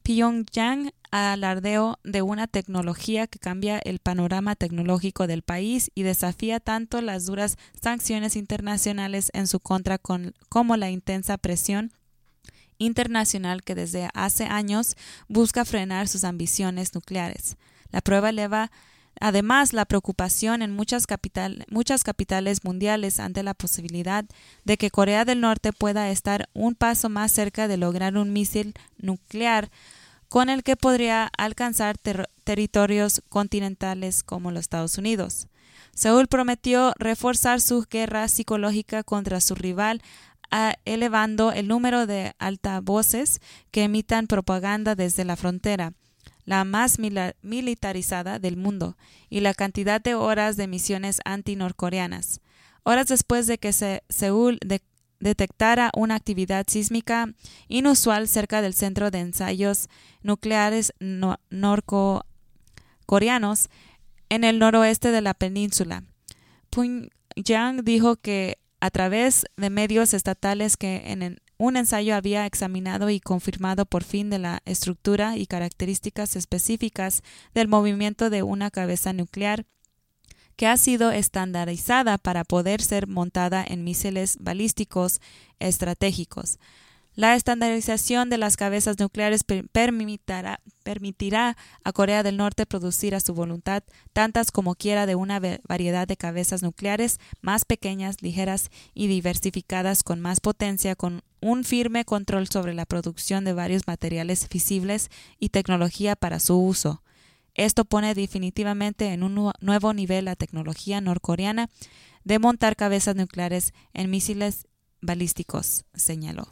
Pyongyang alardeó de una tecnología que cambia el panorama tecnológico del país y desafía tanto las duras sanciones internacionales en su contra como la intensa presión internacional que desde hace años busca frenar sus ambiciones nucleares. La prueba eleva además la preocupación en muchas capitales mundiales ante la posibilidad de que Corea del Norte pueda estar un paso más cerca de lograr un misil nuclear con el que podría alcanzar territorios continentales como los Estados Unidos. Seúl prometió reforzar su guerra psicológica contra su rival, elevando el número de altavoces que emitan propaganda desde la frontera, la más militarizada del mundo, y la cantidad de horas de misiones anti-norcoreanas. Horas después de que Seúl detectara una actividad sísmica inusual cerca del centro de ensayos nucleares norcoreanos en el noroeste de la península. Pyongyang dijo que a través de medios estatales que en un ensayo había examinado y confirmado por fin de la estructura y características específicas del movimiento de una cabeza nuclear que ha sido estandarizada para poder ser montada en misiles balísticos estratégicos. La estandarización de las cabezas nucleares permitirá a Corea del Norte producir a su voluntad tantas como quiera de una variedad de cabezas nucleares más pequeñas, ligeras y diversificadas con más potencia, con un firme control sobre la producción de varios materiales fisibles y tecnología para su uso. Esto pone definitivamente en un nuevo nivel la tecnología norcoreana de montar cabezas nucleares en misiles balísticos, señaló.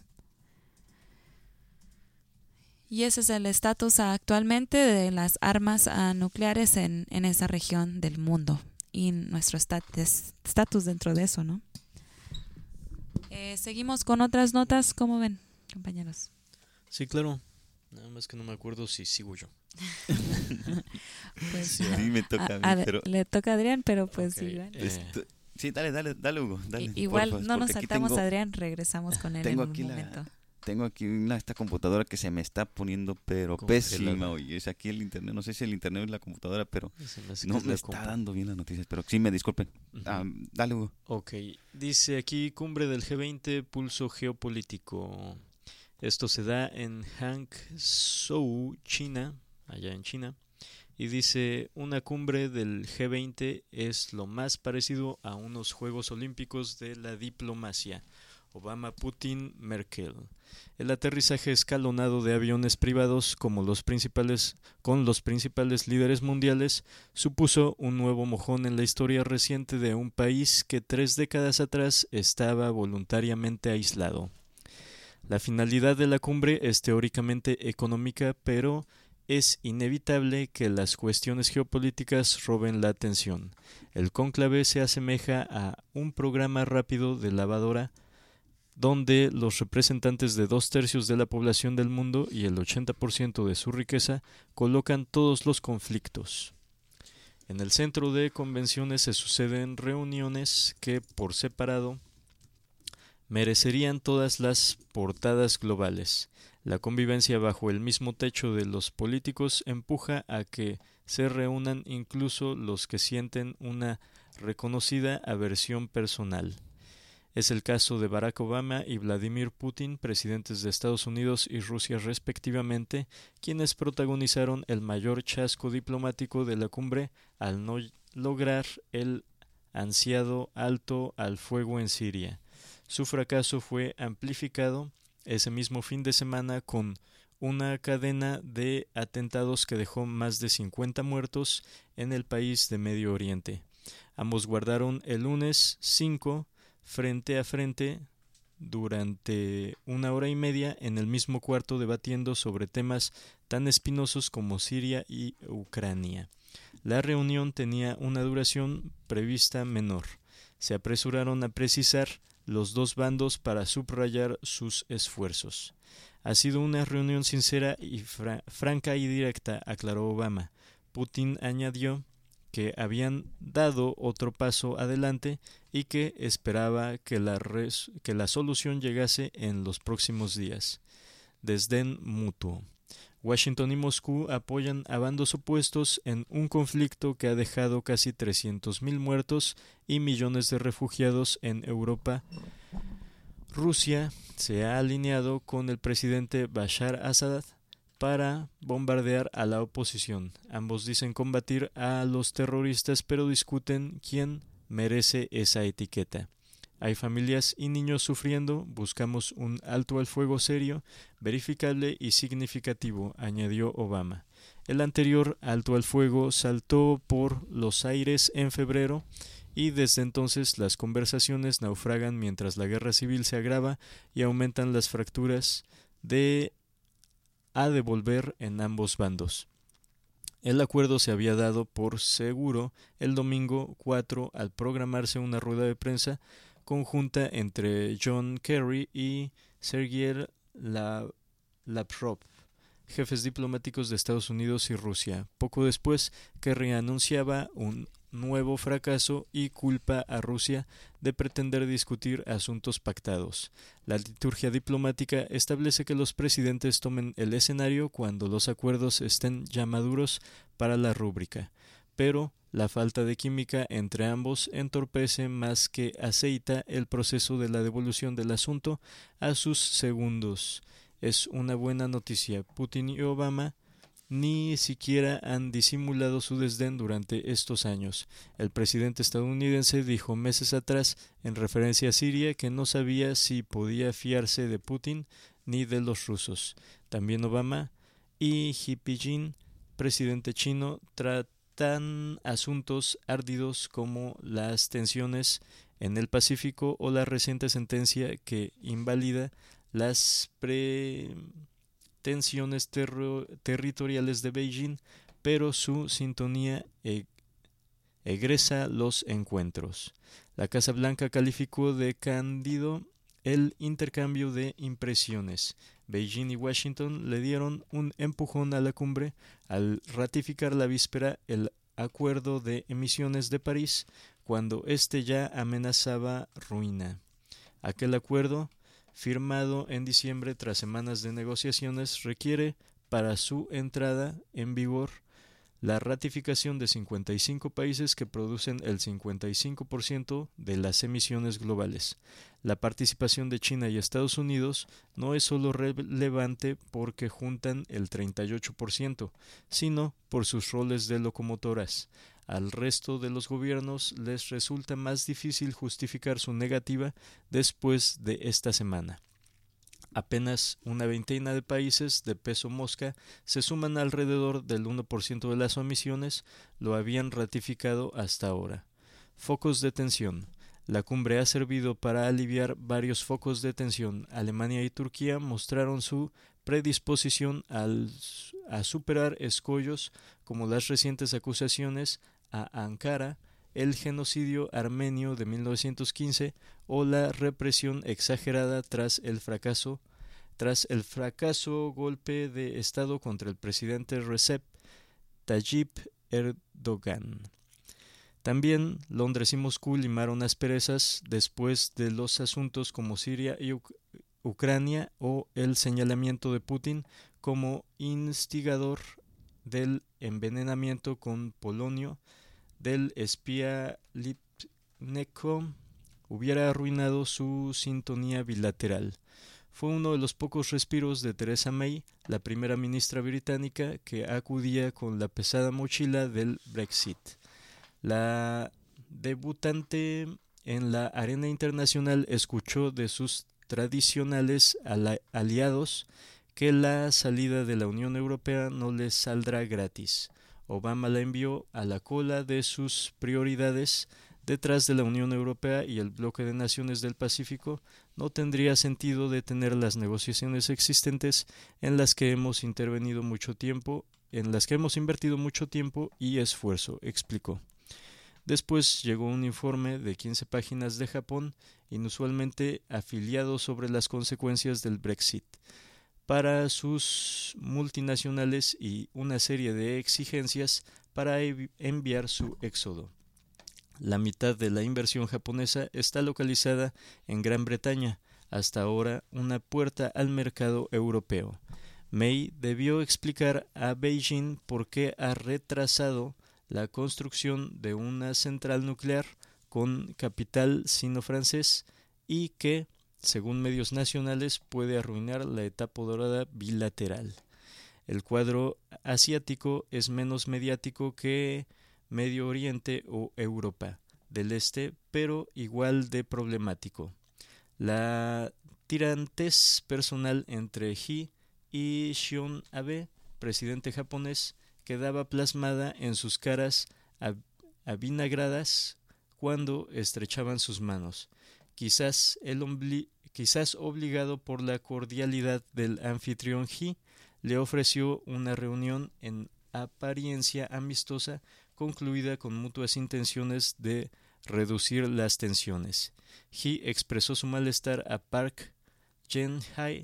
Y ese es el estatus actualmente de las armas nucleares en esa región del mundo y nuestro estatus dentro de eso, ¿no? Seguimos con otras notas, ¿cómo ven, compañeros? Sí, claro. Nada más que no me acuerdo si sigo yo. Pues, sí, me toca a mí, pero... Le toca a Adrián, pero pues Okay, igual. Sí, dale, Hugo. Dale, Igual porfa, no nos porque aquí saltamos a Adrián, regresamos con él en un momento. Tengo aquí esta computadora que se me está poniendo pero pésima, oye. Es aquí el internet, no sé si el internet es la computadora, pero no me está dando bien las noticias, pero sí me disculpen. Dale, Hugo. Ok, dice aquí cumbre del G20, pulso geopolítico. Esto se da en Hangzhou, China, allá en China. Y dice, una cumbre del G20 es lo más parecido a unos Juegos Olímpicos de la diplomacia. Obama, Putin, Merkel. El aterrizaje escalonado de aviones privados con los principales líderes mundiales supuso un nuevo mojón en la historia reciente de un país que 3 décadas atrás estaba voluntariamente aislado. La finalidad de la cumbre es teóricamente económica, pero es inevitable que las cuestiones geopolíticas roben la atención. El cónclave se asemeja a un programa rápido de lavadora donde los representantes de 2/3 de la población del mundo y el 80% de su riqueza colocan todos los conflictos. En el centro de convenciones se suceden reuniones que, por separado, merecerían todas las portadas globales. La convivencia bajo el mismo techo de los políticos empuja a que se reúnan incluso los que sienten una reconocida aversión personal. Es el caso de Barack Obama y Vladimir Putin, presidentes de Estados Unidos y Rusia respectivamente, quienes protagonizaron el mayor chasco diplomático de la cumbre al no lograr el ansiado alto al fuego en Siria. Su fracaso fue amplificado ese mismo fin de semana con una cadena de atentados que dejó más de 50 muertos en el país de Medio Oriente. Ambos guardaron el lunes 5 frente a frente durante 1 hora y media en el mismo cuarto debatiendo sobre temas tan espinosos como Siria y Ucrania. La reunión tenía una duración prevista menor. Se apresuraron a precisar los dos bandos para subrayar sus esfuerzos. Ha sido una reunión sincera y franca y directa, aclaró Obama. Putin añadió que habían dado otro paso adelante y que esperaba que la solución llegase en los próximos días. Desdén mutuo. Washington y Moscú apoyan a bandos opuestos en un conflicto que ha dejado casi 300.000 muertos y millones de refugiados en Europa. Rusia se ha alineado con el presidente Bashar Assad para bombardear a la oposición. Ambos dicen combatir a los terroristas, pero discuten quién merece esa etiqueta. Hay familias y niños sufriendo, buscamos un alto al fuego serio, verificable y significativo, añadió Obama. El anterior alto al fuego saltó por los aires en febrero y desde entonces las conversaciones naufragan mientras la guerra civil se agrava y aumentan las fracturas a devolver en ambos bandos. El acuerdo se había dado por seguro el domingo 4 al programarse una rueda de prensa conjunta entre John Kerry y Sergei Lavrov, jefes diplomáticos de Estados Unidos y Rusia. Poco después, Kerry anunciaba un nuevo fracaso y culpa a Rusia de pretender discutir asuntos pactados. La liturgia diplomática establece que los presidentes tomen el escenario cuando los acuerdos estén ya maduros para la rúbrica, pero la falta de química entre ambos entorpece más que aceita el proceso de la devolución del asunto a sus segundos. Es una buena noticia. Putin y Obama ni siquiera han disimulado su desdén durante estos años. El presidente estadounidense dijo meses atrás, en referencia a Siria, que no sabía si podía fiarse de Putin ni de los rusos. También Obama y Xi Jinping, presidente chino, tratan asuntos ardidos como las tensiones en el Pacífico o la reciente sentencia que invalida las tensiones territoriales de Beijing, pero su sintonía egresa los encuentros. La Casa Blanca calificó de cándido el intercambio de impresiones. Beijing y Washington le dieron un empujón a la cumbre al ratificar la víspera el Acuerdo de Emisiones de París, cuando éste ya amenazaba ruina. Aquel acuerdo, firmado en diciembre tras semanas de negociaciones, requiere para su entrada en vigor la ratificación de 55 países que producen el 55% de las emisiones globales. La participación de China y Estados Unidos no es solo relevante porque juntan el 38%, sino por sus roles de locomotoras. Al resto de los gobiernos les resulta más difícil justificar su negativa después de esta semana. Apenas una veintena de países de peso mosca se suman alrededor del 1% de las emisiones, lo habían ratificado hasta ahora. Focos de tensión. La cumbre ha servido para aliviar varios focos de tensión. Alemania y Turquía mostraron su predisposición a superar escollos como las recientes acusaciones a Ankara, el genocidio armenio de 1915 o la represión exagerada tras el fracaso golpe de Estado contra el presidente Recep Tayyip Erdogan. También Londres y Moscú limaron asperezas después de los asuntos como Siria y Ucrania o el señalamiento de Putin como instigador del envenenamiento con polonio del espía Litvenko hubiera arruinado su sintonía bilateral. Fue uno de los pocos respiros de Theresa May, la primera ministra británica, que acudía con la pesada mochila del Brexit. La debutante en la arena internacional escuchó de sus tradicionales aliados que la salida de la Unión Europea no les saldrá gratis. Obama la envió a la cola de sus prioridades. Detrás de la Unión Europea y el bloque de naciones del Pacífico, no tendría sentido detener las negociaciones existentes en las que hemos invertido mucho tiempo y esfuerzo, explicó. Después llegó un informe de 15 páginas de Japón, inusualmente afiliado sobre las consecuencias del Brexit para sus multinacionales y una serie de exigencias para enviar su éxodo. La mitad de la inversión japonesa está localizada en Gran Bretaña, hasta ahora una puerta al mercado europeo. May debió explicar a Beijing por qué ha retrasado la construcción de una central nuclear con capital sino-francés y que, según medios nacionales, puede arruinar la etapa dorada bilateral. El cuadro asiático es menos mediático que Medio Oriente o Europa del Este, pero igual de problemático. La tirantez personal entre Xi y Shion Abe, presidente japonés, quedaba plasmada en sus caras avinagradas cuando estrechaban sus manos. Quizás obligado por la cordialidad del anfitrión, Xi le ofreció una reunión en apariencia amistosa concluida con mutuas intenciones de reducir las tensiones. Xi expresó su malestar a Park Geun-hye,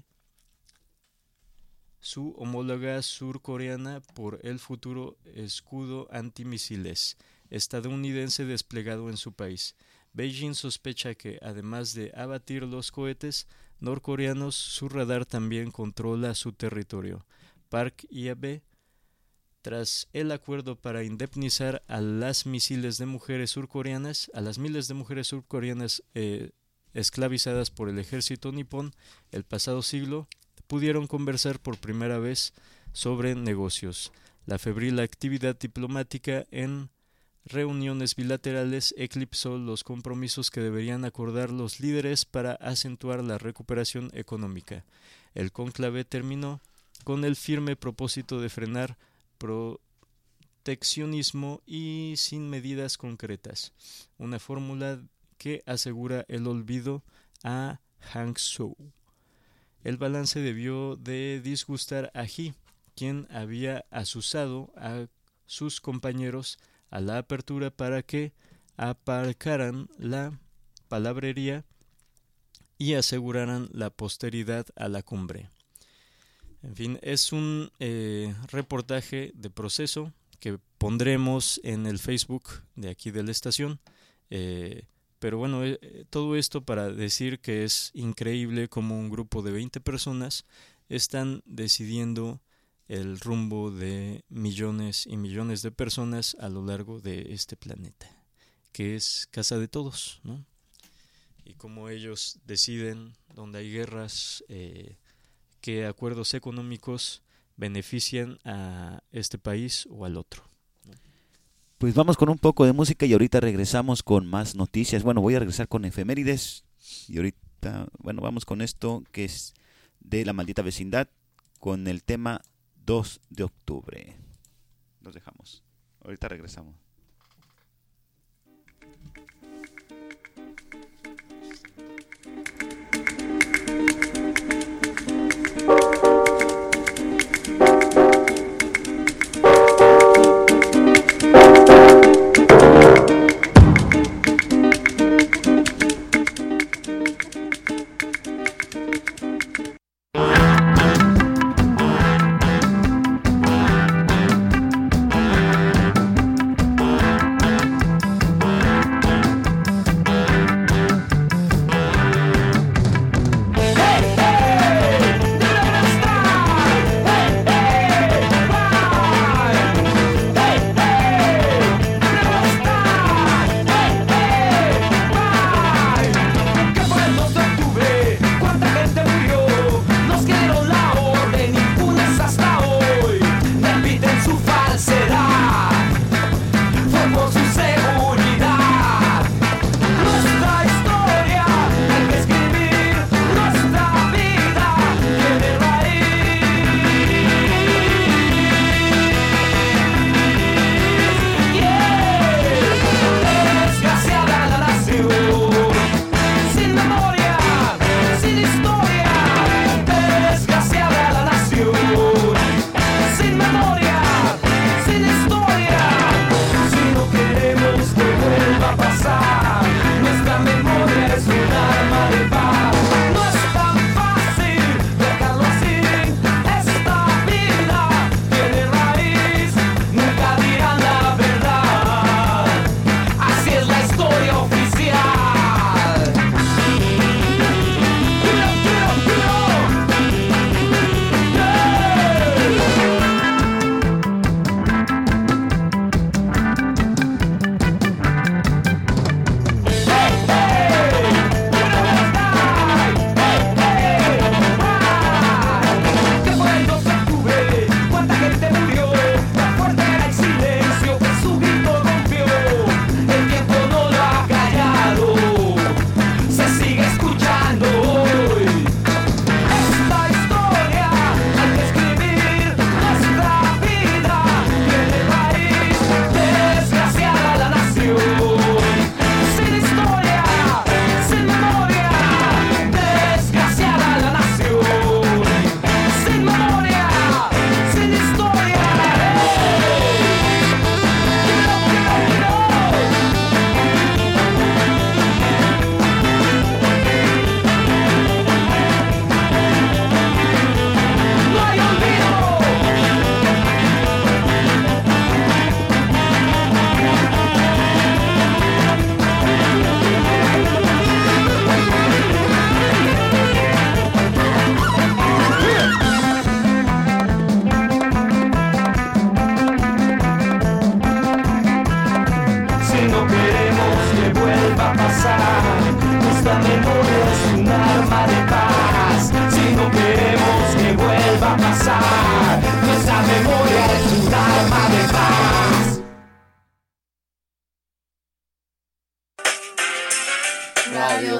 su homóloga surcoreana, por el futuro escudo antimisiles estadounidense desplegado en su país. Beijing sospecha que, además de abatir los cohetes norcoreanos, su radar también controla su territorio. Park y Abe, tras el acuerdo para indemnizar a las miles de mujeres surcoreanas esclavizadas por el ejército nipón el pasado siglo, pudieron conversar por primera vez sobre negocios. La febril actividad diplomática en reuniones bilaterales eclipsó los compromisos que deberían acordar los líderes para acentuar la recuperación económica. El cónclave terminó con el firme propósito de frenar proteccionismo y sin medidas concretas, una fórmula que asegura el olvido a Hangzhou. El balance debió de disgustar a Xi, quien había azuzado a sus compañeros a la apertura para que aparcaran la palabrería y aseguraran la posteridad a la cumbre. En fin, es un reportaje de proceso que pondremos en el Facebook de aquí de la estación. Pero bueno, todo esto para decir que es increíble cómo un grupo de 20 personas están decidiendo el rumbo de millones y millones de personas a lo largo de este planeta, que es casa de todos, ¿no? Y cómo ellos deciden dónde hay guerras, qué acuerdos económicos benefician a este país o al otro. Pues vamos con un poco de música y ahorita regresamos con más noticias. Bueno, voy a regresar con efemérides y ahorita, bueno, vamos con esto que es de La Maldita Vecindad con el tema 2 de octubre. Los dejamos. Ahorita regresamos.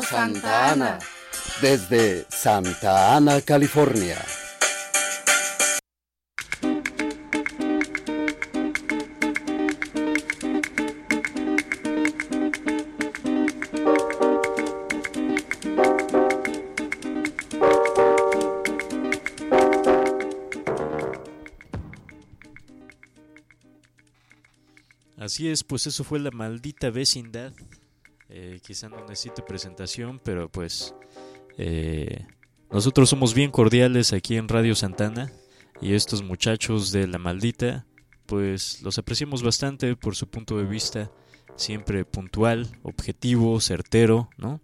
Santa Ana, desde Santa Ana, California. Así es, pues eso fue La Maldita Vecindad. Quizá no necesite presentación, pero pues nosotros somos bien cordiales aquí en Radio Santana, y estos muchachos de La Maldita pues los apreciamos bastante por su punto de vista siempre puntual, objetivo, certero, ¿no?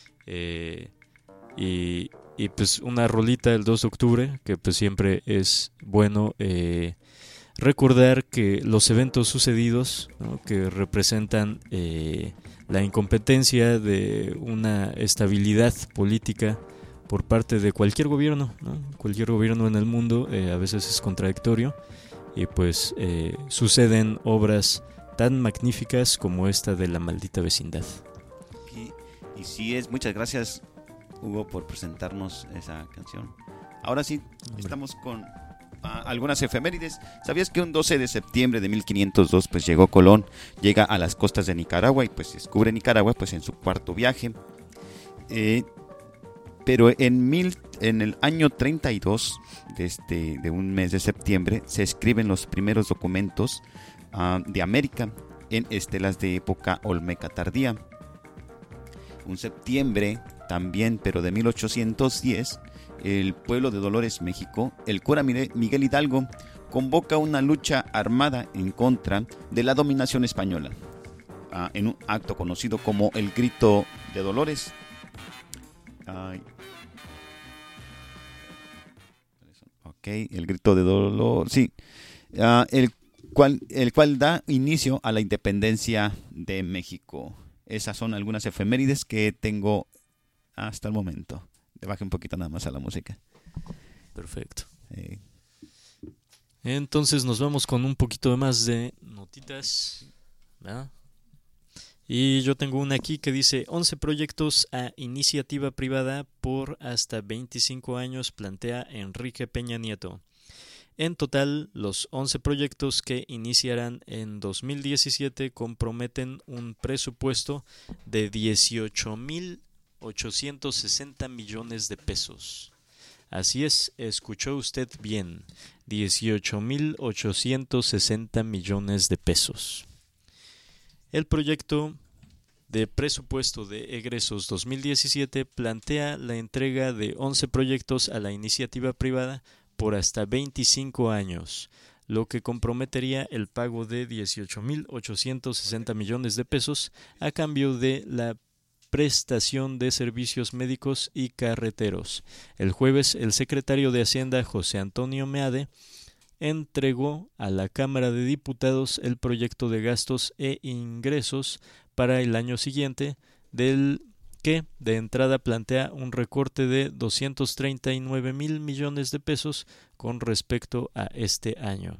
Y pues una rolita el 2 de octubre que pues siempre es bueno recordar que los eventos sucedidos, ¿no?, que representan la incompetencia de una estabilidad política por parte de cualquier gobierno, ¿no? Cualquier gobierno en el mundo a veces es contradictorio, y pues suceden obras tan magníficas como esta de La Maldita Vecindad. Y sí es, muchas gracias, Hugo, por presentarnos esa canción. Ahora sí, estamos con algunas efemérides. ¿Sabías que un 12 de septiembre de 1502 pues llegó Colón, llega a las costas de Nicaragua y pues descubre Nicaragua pues en su cuarto viaje? Pero en el año 32 de un mes de septiembre se escriben los primeros documentos de América en estelas de época olmeca tardía. Un septiembre también, pero de 1810, el pueblo de Dolores, México, el cura Miguel Hidalgo convoca una lucha armada en contra de la dominación española, en un acto conocido como el Grito de Dolores. El Grito de Dolores, sí, el cual da inicio a la independencia de México. Esas son algunas efemérides que tengo hasta el momento. Le bajé un poquito nada más a la música. Perfecto. Entonces nos vamos con un poquito más de notitas, ¿verdad? Y yo tengo una aquí que dice: 11 proyectos a iniciativa privada por hasta 25 años plantea Enrique Peña Nieto. En total, los 11 proyectos que iniciarán en 2017 comprometen un presupuesto de 18,860 millones de pesos. Así es, escuchó usted bien, 18,860 millones de pesos. El proyecto de presupuesto de egresos 2017 plantea la entrega de 11 proyectos a la iniciativa privada por hasta 25 años, lo que comprometería el pago de 18,860 millones de pesos a cambio de la prestación de servicios médicos y carreteros. El jueves, el secretario de Hacienda, José Antonio Meade, entregó a la Cámara de Diputados el proyecto de gastos e ingresos para el año siguiente, del que de entrada plantea un recorte de 239,000 millones de pesos con respecto a este año.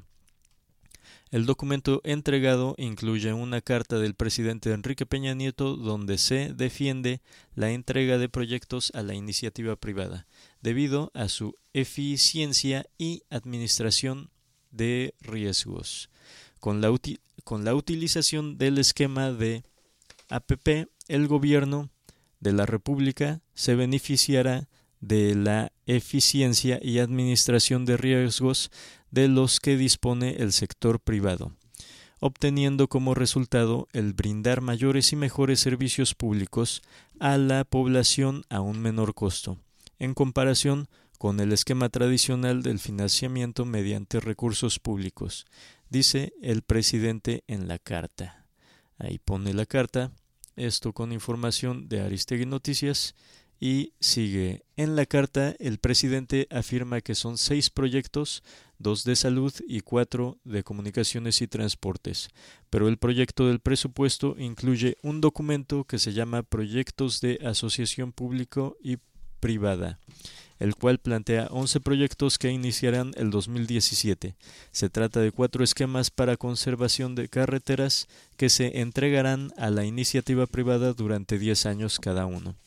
El documento entregado incluye una carta del presidente Enrique Peña Nieto donde se defiende la entrega de proyectos a la iniciativa privada, debido a su eficiencia y administración de riesgos. Con la utilización del esquema de APP, el gobierno de la República se beneficiará de la eficiencia y administración de riesgos de los que dispone el sector privado, obteniendo como resultado el brindar mayores y mejores servicios públicos a la población a un menor costo, en comparación con el esquema tradicional del financiamiento mediante recursos públicos, dice el presidente en la carta. Ahí pone la carta, esto con información de Aristegui Noticias, y sigue. En la carta, el presidente afirma que son 6 proyectos, 2 de salud y 4 de comunicaciones y transportes, pero el proyecto del presupuesto incluye un documento que se llama Proyectos de Asociación Público y Privada, el cual plantea 11 proyectos que iniciarán el 2017. Se trata de 4 esquemas para conservación de carreteras que se entregarán a la iniciativa privada durante 10 años cada uno.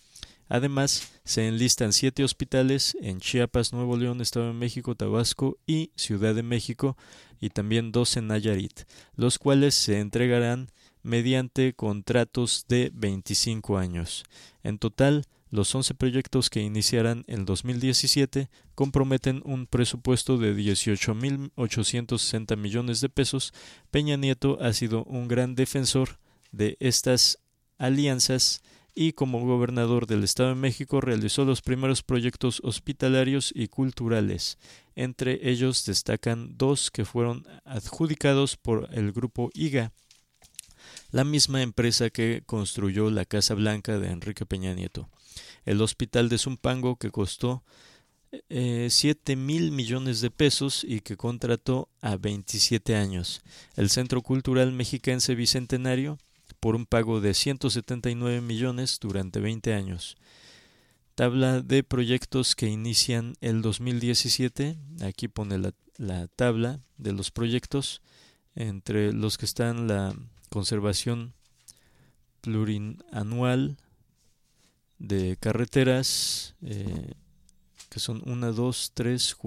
Además, se enlistan 7 hospitales en Chiapas, Nuevo León, Estado de México, Tabasco y Ciudad de México, y también 2 en Nayarit, los cuales se entregarán mediante contratos de 25 años. En total, los 11 proyectos que iniciarán en 2017 comprometen un presupuesto de 18.860 millones de pesos. Peña Nieto ha sido un gran defensor de estas alianzas y como gobernador del Estado de México realizó los primeros proyectos hospitalarios y culturales. Entre ellos destacan 2 que fueron adjudicados por el grupo IGA, la misma empresa que construyó la Casa Blanca de Enrique Peña Nieto. El hospital de Zumpango, que costó 7,000 millones de pesos y que contrató a 27 años. El Centro Cultural Mexiquense Bicentenario, por un pago de 179 millones durante 20 años. Tabla de proyectos que inician el 2017. Aquí pone la tabla de los proyectos, entre los que están la conservación plurianual de carreteras, que son 1, 2, 3,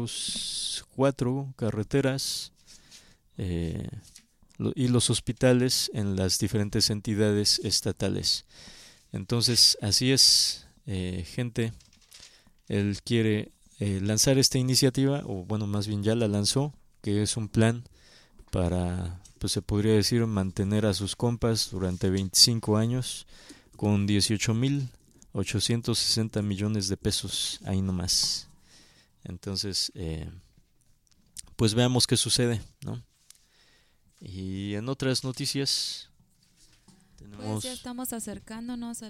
4 carreteras, y los hospitales en las diferentes entidades estatales. Entonces, así es, gente. Él quiere lanzar esta iniciativa, o bueno, más bien ya la lanzó, que es un plan para, pues se podría decir, mantener a sus compas durante 25 años con 18.860 millones de pesos, ahí nomás. Entonces, pues veamos qué sucede, ¿no? Y en otras noticias tenemos... Pues ya estamos acercándonos a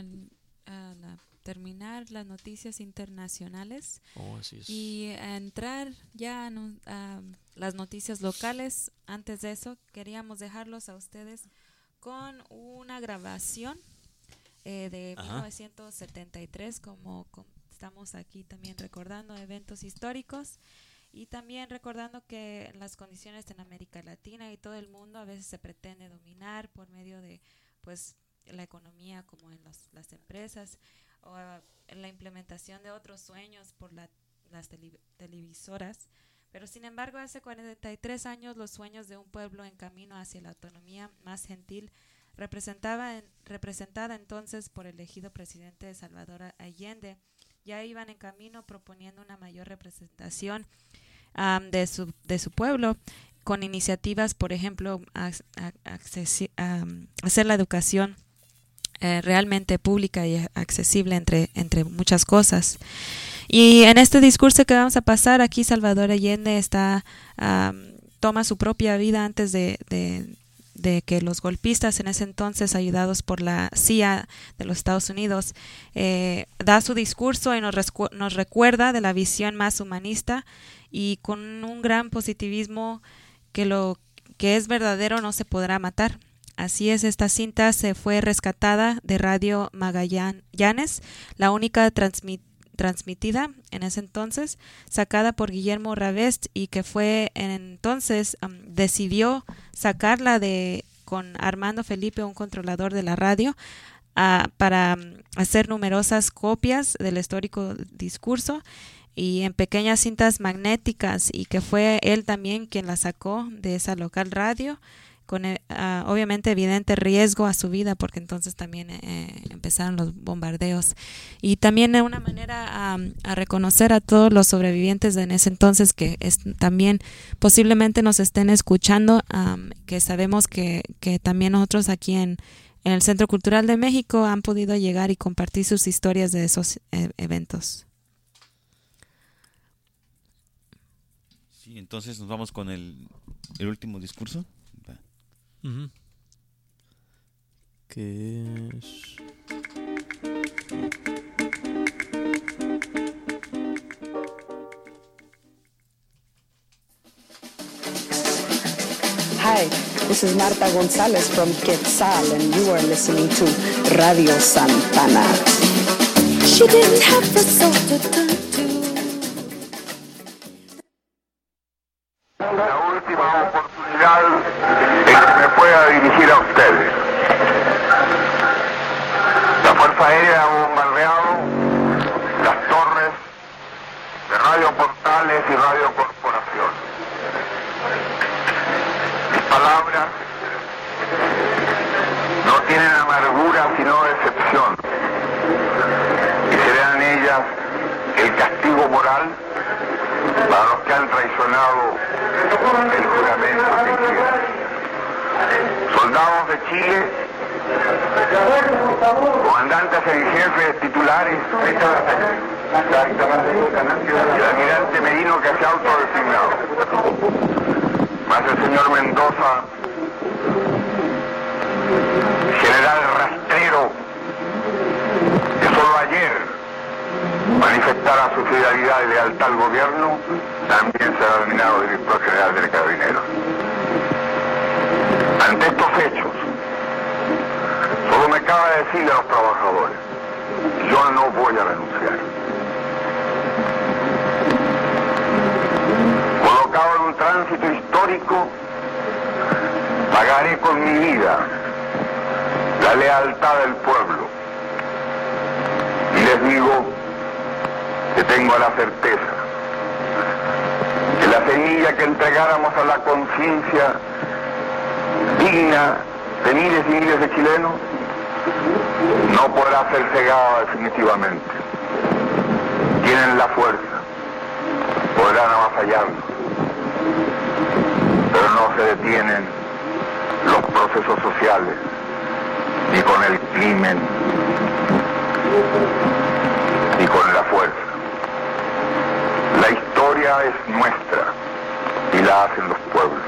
terminar las noticias internacionales. Así es. Y a entrar ya a las noticias locales. Antes de eso, queríamos dejarlos a ustedes con una grabación de 1973, como estamos aquí también recordando eventos históricos. Y también recordando que las condiciones en América Latina y todo el mundo a veces se pretende dominar por medio de pues la economía, como en las empresas, o en la implementación de otros sueños por las televisoras. Pero sin embargo, hace 43 años los sueños de un pueblo en camino hacia la autonomía más gentil, representada entonces por el elegido presidente Salvador Allende, ya iban en camino proponiendo una mayor representación de su pueblo, con iniciativas, por ejemplo, hacer la educación realmente pública y accesible entre muchas cosas. Y en este discurso que vamos a pasar aquí, Salvador Allende toma su propia vida antes de que los golpistas en ese entonces, ayudados por la CIA de los Estados Unidos, da su discurso y nos recuerda de la visión más humanista y con un gran positivismo que lo que es verdadero no se podrá matar. Así es, esta cinta se fue rescatada de Radio Magallanes, la única transmitida en ese entonces, sacada por Guillermo Ravest, y que fue entonces decidió sacarla con Armando Felipe, un controlador de la radio, para hacer numerosas copias del histórico discurso y en pequeñas cintas magnéticas, y que fue él también quien la sacó de esa local radio, con obviamente evidente riesgo a su vida, porque entonces también empezaron los bombardeos. Y también de una manera a reconocer a todos los sobrevivientes de en ese entonces que también posiblemente nos estén escuchando, que sabemos que también nosotros aquí en el Centro Cultural de México han podido llegar y compartir sus historias de esos eventos. Sí, entonces nos vamos con el último discurso. Uh-huh. ¿Qué es? Hi, this is Marta Gonzalez from Quetzal, and you are listening to Radio Santana. She didn't have the soul to turn to. La última oportunidad en que me pueda dirigir a ustedes. La Fuerza Aérea ha bombardeado Portales y Radio Corporación. Mis palabras no tienen amargura sino decepción, y serán ellas el castigo moral para los que han traicionado el juramento que hicieron. Soldados de Chile, comandantes en jefe, titulares, y el almirante Merino que se ha autodesignado, más el señor Mendoza, general rastrero, que solo ayer manifestara su fidelidad y lealtad al gobierno, también será nominado director general del Carabineros. Ante estos hechos, solo me cabe decirle a los trabajadores, yo no voy a renunciar. Colocado en un tránsito histórico, pagaré con mi vida la lealtad del pueblo. Y les digo que tengo la certeza que la semilla que entregáramos a la conciencia digna de miles y miles de chilenos no podrá ser cegada definitivamente. Tienen la fuerza, podrán avasallarnos, pero no se detienen los procesos sociales ni con el crimen ni con la fuerza. La historia es nuestra y la hacen los pueblos.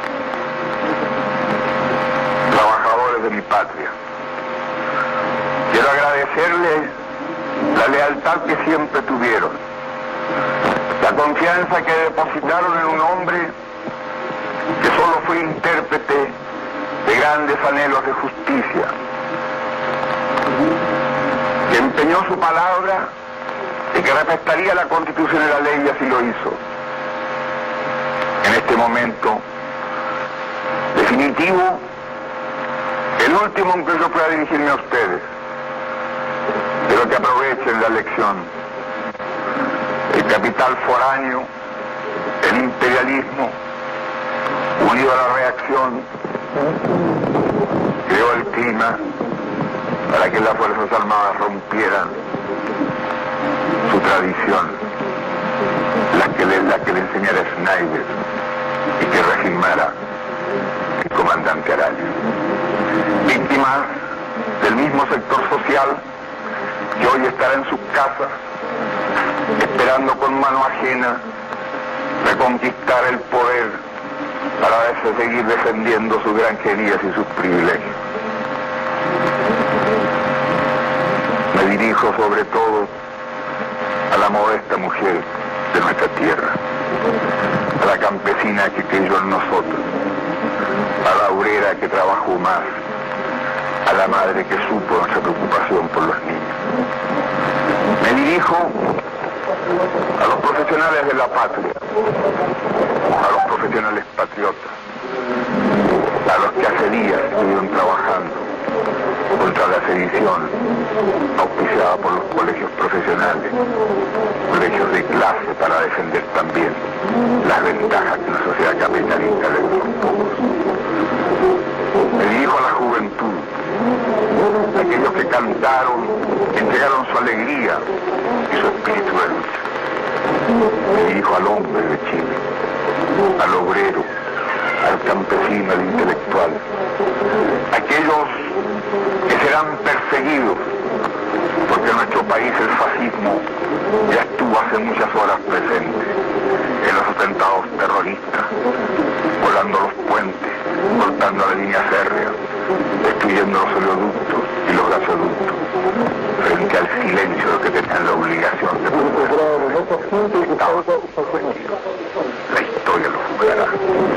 Trabajadores de mi patria, quiero agradecerles la lealtad que siempre tuvieron, la confianza que depositaron en un hombre que solo fue intérprete de grandes anhelos de justicia, que empeñó su palabra de que respetaría la Constitución y la ley, y así lo hizo. En este momento definitivo, el último en que yo pueda dirigirme a ustedes, pero que aprovechen la lección. El capital foráneo, el imperialismo, unido a la reacción, creó el clima para que las Fuerzas Armadas rompieran su tradición, la que le enseñara Schneider y que reafirmara el comandante Araya. Víctimas del mismo sector social que hoy estará en sus casas esperando con mano ajena reconquistar el poder para seguir defendiendo sus granjerías y sus privilegios. Me dirijo sobre todo a la modesta mujer de nuestra tierra, a la campesina que creyó en nosotros, a la obrera que trabajó más, a la madre que supo nuestra preocupación por los niños. Me dirijo a los profesionales de la patria, a los profesionales patriotas, a los que hace días estuvieron trabajando contra la sedición auspiciada por los colegios profesionales, colegios de clase, para defender también las ventajas que una sociedad capitalista le da a los pocos. Me dirijo a la juventud, aquellos que cantaron, que entregaron su alegría y su espíritu de lucha. Me dirijo al hombre de Chile, al obrero, al campesino, al intelectual, aquellos que serán perseguidos, porque en nuestro país el fascismo ya estuvo hace muchas horas presente en los atentados terroristas, volando los puentes, cortando la línea férrea, destruyendo los oleoductos y los gasoductos, frente al silencio de que tenían la obligación de proteger. Estados sometidos. La historia lo juzgará.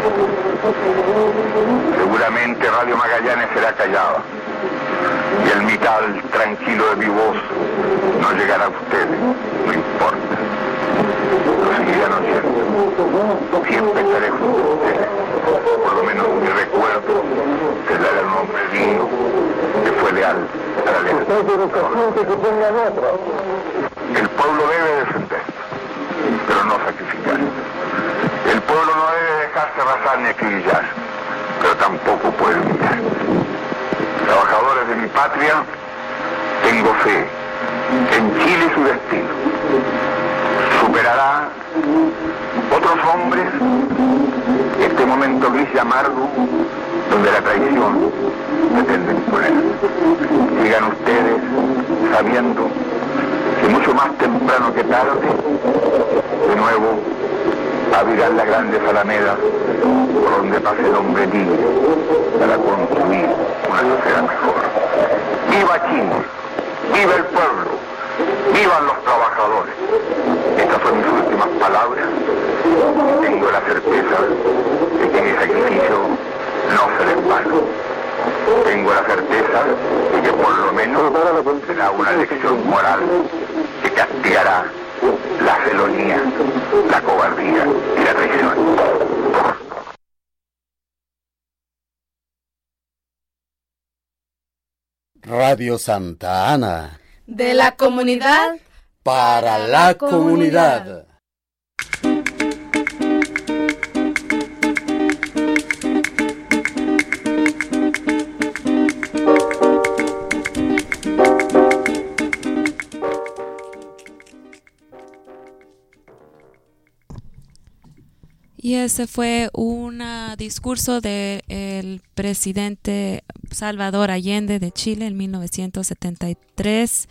Seguramente Radio Magallanes será callada y el metal tranquilo de mi voz no llegará a ustedes, no importa. Lo seguirán oyendo. Siempre estaré junto a ustedes. Por lo menos mi recuerdo será el hombre digno que fue leal a la lealtad. El pueblo debe defender. pero no sacrificar. El pueblo no debe dejarse arrasar ni acribillar, pero tampoco puede humillar. Trabajadores de mi patria, tengo fe en Chile y su destino. Superará otros hombres este momento gris y amargo donde la traición pretende imponer. Sigan ustedes sabiendo que mucho más temprano que tarde, de nuevo abrirán las grandes alamedas por donde pase el hombre libre para construir una sociedad mejor. ¡Viva Chile! ¡Viva el pueblo! ¡Vivan los trabajadores! Estas son mis últimas palabras. Tengo la certeza de que mi sacrificio no será en vano. Tengo la certeza de que por lo menos será una lección moral que castigará la felonía, la cobardía y la traición. Radio Santa Ana. De la comunidad para la comunidad. Y ese fue un discurso del presidente Salvador Allende de Chile en 1973,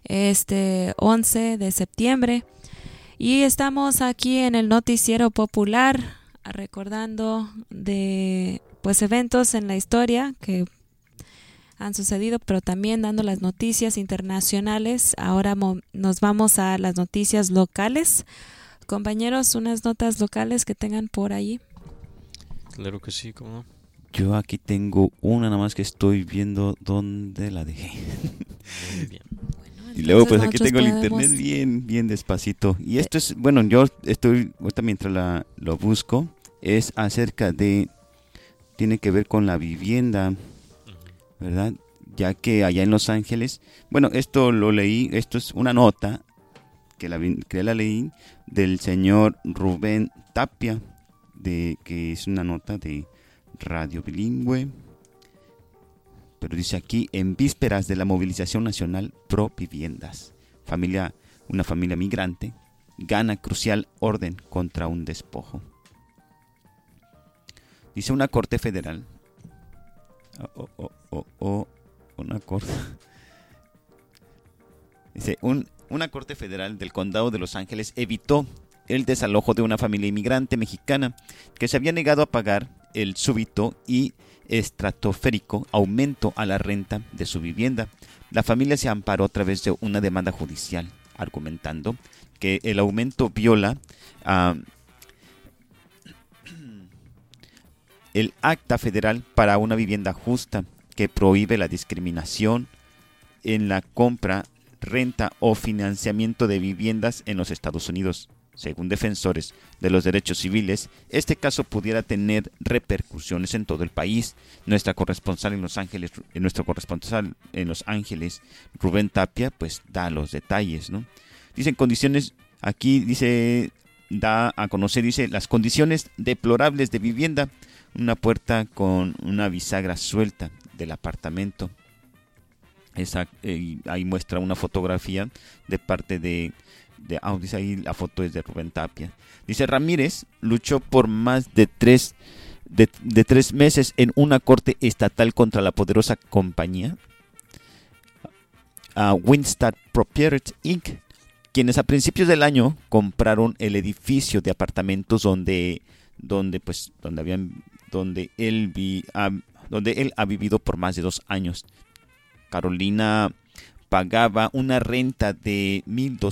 11 de septiembre. Y estamos aquí en el Noticiero Popular recordando de eventos en la historia que han sucedido, pero también dando las noticias internacionales. Ahora nos vamos a las noticias locales. Compañeros, unas notas locales que tengan por ahí. Claro que sí, ¿cómo no? Yo aquí tengo una nada más que estoy viendo dónde la dejé. Muy bien. Bueno, y luego pues aquí tengo el internet bien despacito. Y esto es, bueno, yo estoy, ahorita mientras lo busco, es acerca de, tiene que ver con la vivienda, ¿verdad? Ya que allá en Los Ángeles, bueno, esto lo leí, esto es una nota que la leí del señor Rubén Tapia, que es una nota de Radio Bilingüe, pero dice aquí, en vísperas de la movilización nacional pro viviendas, una familia migrante gana crucial orden contra un despojo. Dice una corte federal, una corte, dice una corte federal del condado de Los Ángeles evitó el desalojo de una familia inmigrante mexicana que se había negado a pagar el súbito y estratosférico aumento a la renta de su vivienda. La familia se amparó a través de una demanda judicial, argumentando que el aumento viola el Acta Federal para una Vivienda Justa, que prohíbe la discriminación en la compra, renta o financiamiento de viviendas en los Estados Unidos. Según defensores de los derechos civiles, este caso pudiera tener repercusiones en todo el país. Nuestro corresponsal en Los Ángeles, Rubén Tapia, pues da los detalles, ¿no? Dicen condiciones, aquí da a conocer, dice, las condiciones deplorables de vivienda, una puerta con una bisagra suelta del apartamento. Ahí muestra una fotografía de parte dice ahí la foto es de Rubén Tapia. Dice Ramírez luchó por más de 3 meses en una corte estatal contra la poderosa compañía Windstad Properties Inc., quienes a principios del año compraron el edificio de apartamentos donde él ha vivido por más de 2 años. Carolina pagaba una renta de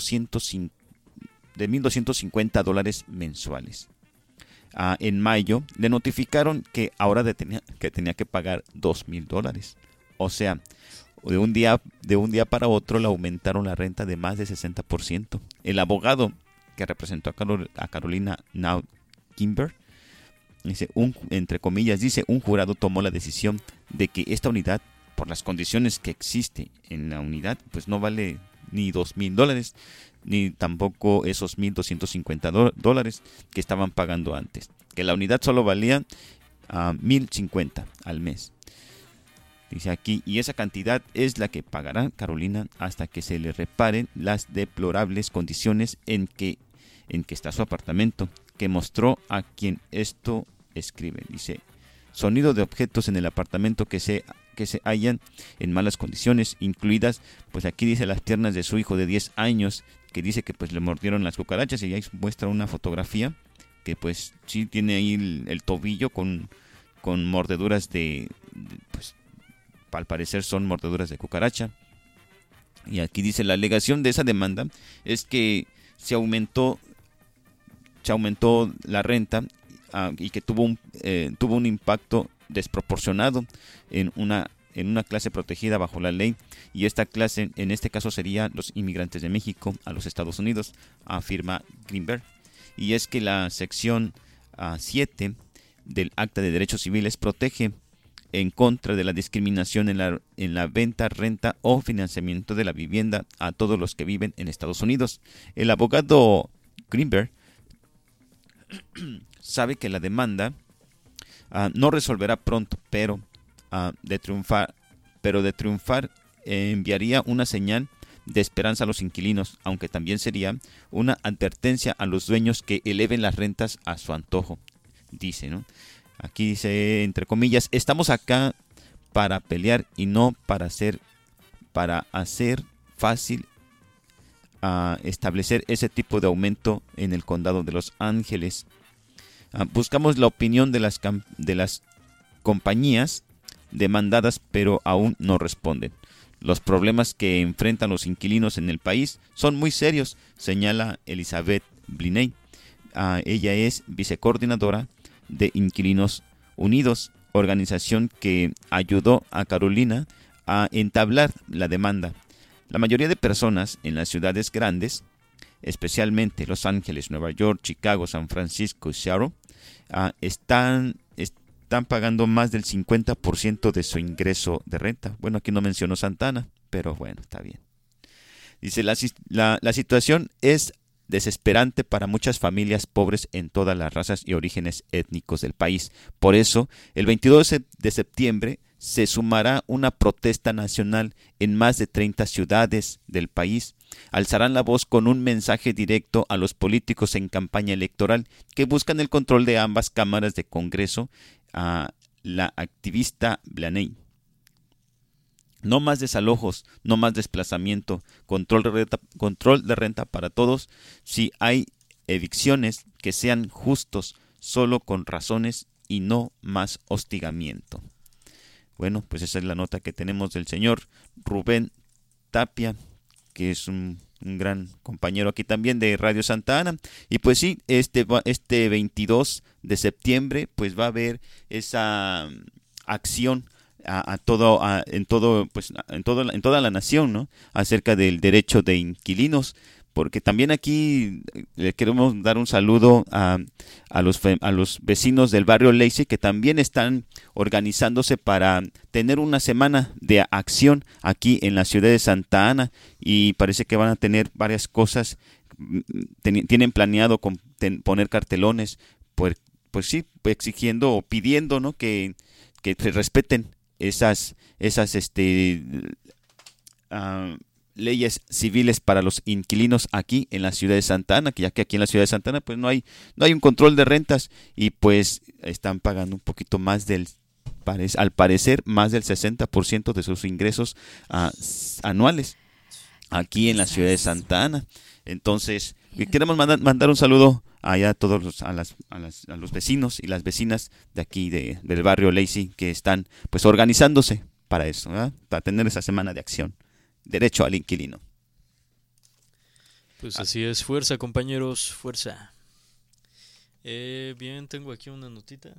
$1,250 mensuales. En mayo le notificaron que ahora tenía que pagar $2,000. O sea, de un día para otro le aumentaron la renta de más de 60%. El abogado que representó a Carolina Now Kimber, dice, entre comillas, dice, un jurado tomó la decisión de que esta unidad, por las condiciones que existe en la unidad, pues no vale ni $2,000, ni tampoco esos $1,250 que estaban pagando antes. Que la unidad solo valía $1,050 al mes. Dice aquí, y esa cantidad es la que pagará Carolina hasta que se le reparen las deplorables condiciones en que está su apartamento, que mostró a quien esto escribe. Dice, sonido de objetos en el apartamento que se hallan en malas condiciones, incluidas, pues aquí dice, las piernas de su hijo de 10 años, que dice que pues le mordieron las cucarachas, y ahí muestra una fotografía que pues sí tiene ahí el tobillo con mordeduras pues al parecer son mordeduras de cucaracha. Y aquí dice, la alegación de esa demanda es que se aumentó la renta y que tuvo un impacto desproporcionado en una clase protegida bajo la ley, y esta clase en este caso sería los inmigrantes de México a los Estados Unidos, afirma Greenberg. Y es que la sección 7 del Acta de Derechos Civiles protege en contra de la discriminación en la venta, renta o financiamiento de la vivienda a todos los que viven en Estados Unidos. El abogado Greenberg sabe que la demanda no resolverá pronto, pero de triunfar enviaría una señal de esperanza a los inquilinos, aunque también sería una advertencia a los dueños que eleven las rentas a su antojo. Dice, ¿no? Aquí dice, entre comillas, estamos acá para pelear y no para hacer fácil establecer ese tipo de aumento en el condado de Los Ángeles. Buscamos la opinión de las compañías demandadas, pero aún no responden. Los problemas que enfrentan los inquilinos en el país son muy serios, señala Elizabeth Bliney. Ella es vicecoordinadora de Inquilinos Unidos, organización que ayudó a Carolina a entablar la demanda. La mayoría de personas en las ciudades grandes, especialmente Los Ángeles, Nueva York, Chicago, San Francisco y Seattle, están pagando más del 50% de su ingreso de renta. Bueno, aquí no mencionó Santa Ana, pero bueno, está bien. Dice, la situación es desesperante para muchas familias pobres en todas las razas y orígenes étnicos del país. Por eso, el 22 de septiembre se sumará una protesta nacional en más de 30 ciudades del país. Alzarán la voz con un mensaje directo a los políticos en campaña electoral que buscan el control de ambas cámaras de Congreso. A la activista Blaney. No más desalojos, no más desplazamiento, control de renta para todos. Si hay evicciones, que sean justos, solo con razones y no más hostigamiento. Bueno, pues esa es la nota que tenemos del señor Rubén Tapia, que es un gran compañero aquí también de Radio Santa Ana. Y pues sí, este 22 de septiembre pues va a haber esa acción en toda la nación, ¿no? Acerca del derecho de inquilinos, porque también aquí le queremos dar un saludo a los vecinos del barrio Lacey, que también están organizándose para tener una semana de acción aquí en la ciudad de Santa Ana, y parece que van a tener varias cosas. Tienen planeado poner cartelones, pues sí, exigiendo o pidiendo, ¿no?, que se respeten esas leyes civiles para los inquilinos aquí en la ciudad de Santa Ana, ya que aquí en la ciudad de Santa Ana pues no hay un control de rentas, y pues están pagando un poquito más al parecer más del 60% de sus ingresos anuales aquí en la ciudad de Santa Ana. Entonces queremos mandar un saludo allá a todos a los vecinos y las vecinas de aquí del barrio Lacey, que están pues organizándose para eso, ¿verdad? Para tener esa semana de acción. Derecho al inquilino. Pues así es, fuerza compañeros, fuerza. Bien, tengo aquí una notita.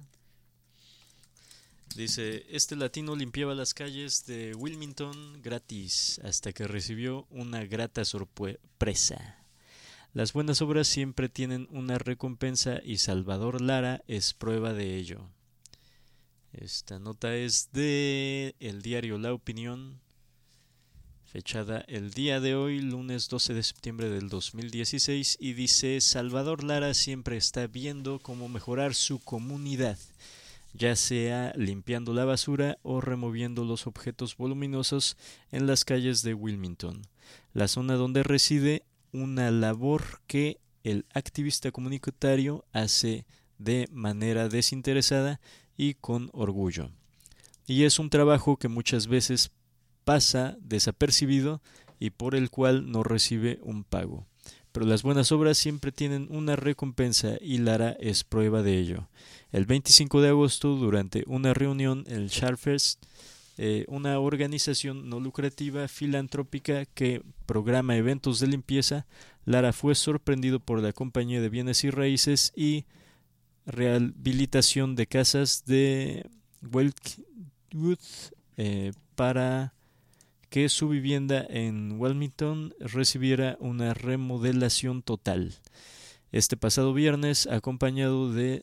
Dice, este latino limpiaba las calles de Wilmington gratis hasta que recibió una grata sorpresa. Las buenas obras siempre tienen una recompensa y Salvador Lara es prueba de ello. Esta nota es de el diario La Opinión. fechada el día de hoy, lunes 12 de septiembre del 2016, y dice: Salvador Lara siempre está viendo cómo mejorar su comunidad, ya sea limpiando la basura o removiendo los objetos voluminosos en las calles de Wilmington, la zona donde reside, una labor que el activista comunitario hace de manera desinteresada y con orgullo. Y es un trabajo que muchas veces pasa desapercibido y por el cual no recibe un pago. Pero las buenas obras siempre tienen una recompensa y Lara es prueba de ello. El 25 de agosto, durante una reunión en el Sharfest, una organización no lucrativa filantrópica que programa eventos de limpieza, Lara fue sorprendido por la compañía de bienes y raíces y rehabilitación de casas de Wellwood para que su vivienda en Wilmington recibiera una remodelación total. Este pasado viernes, acompañado del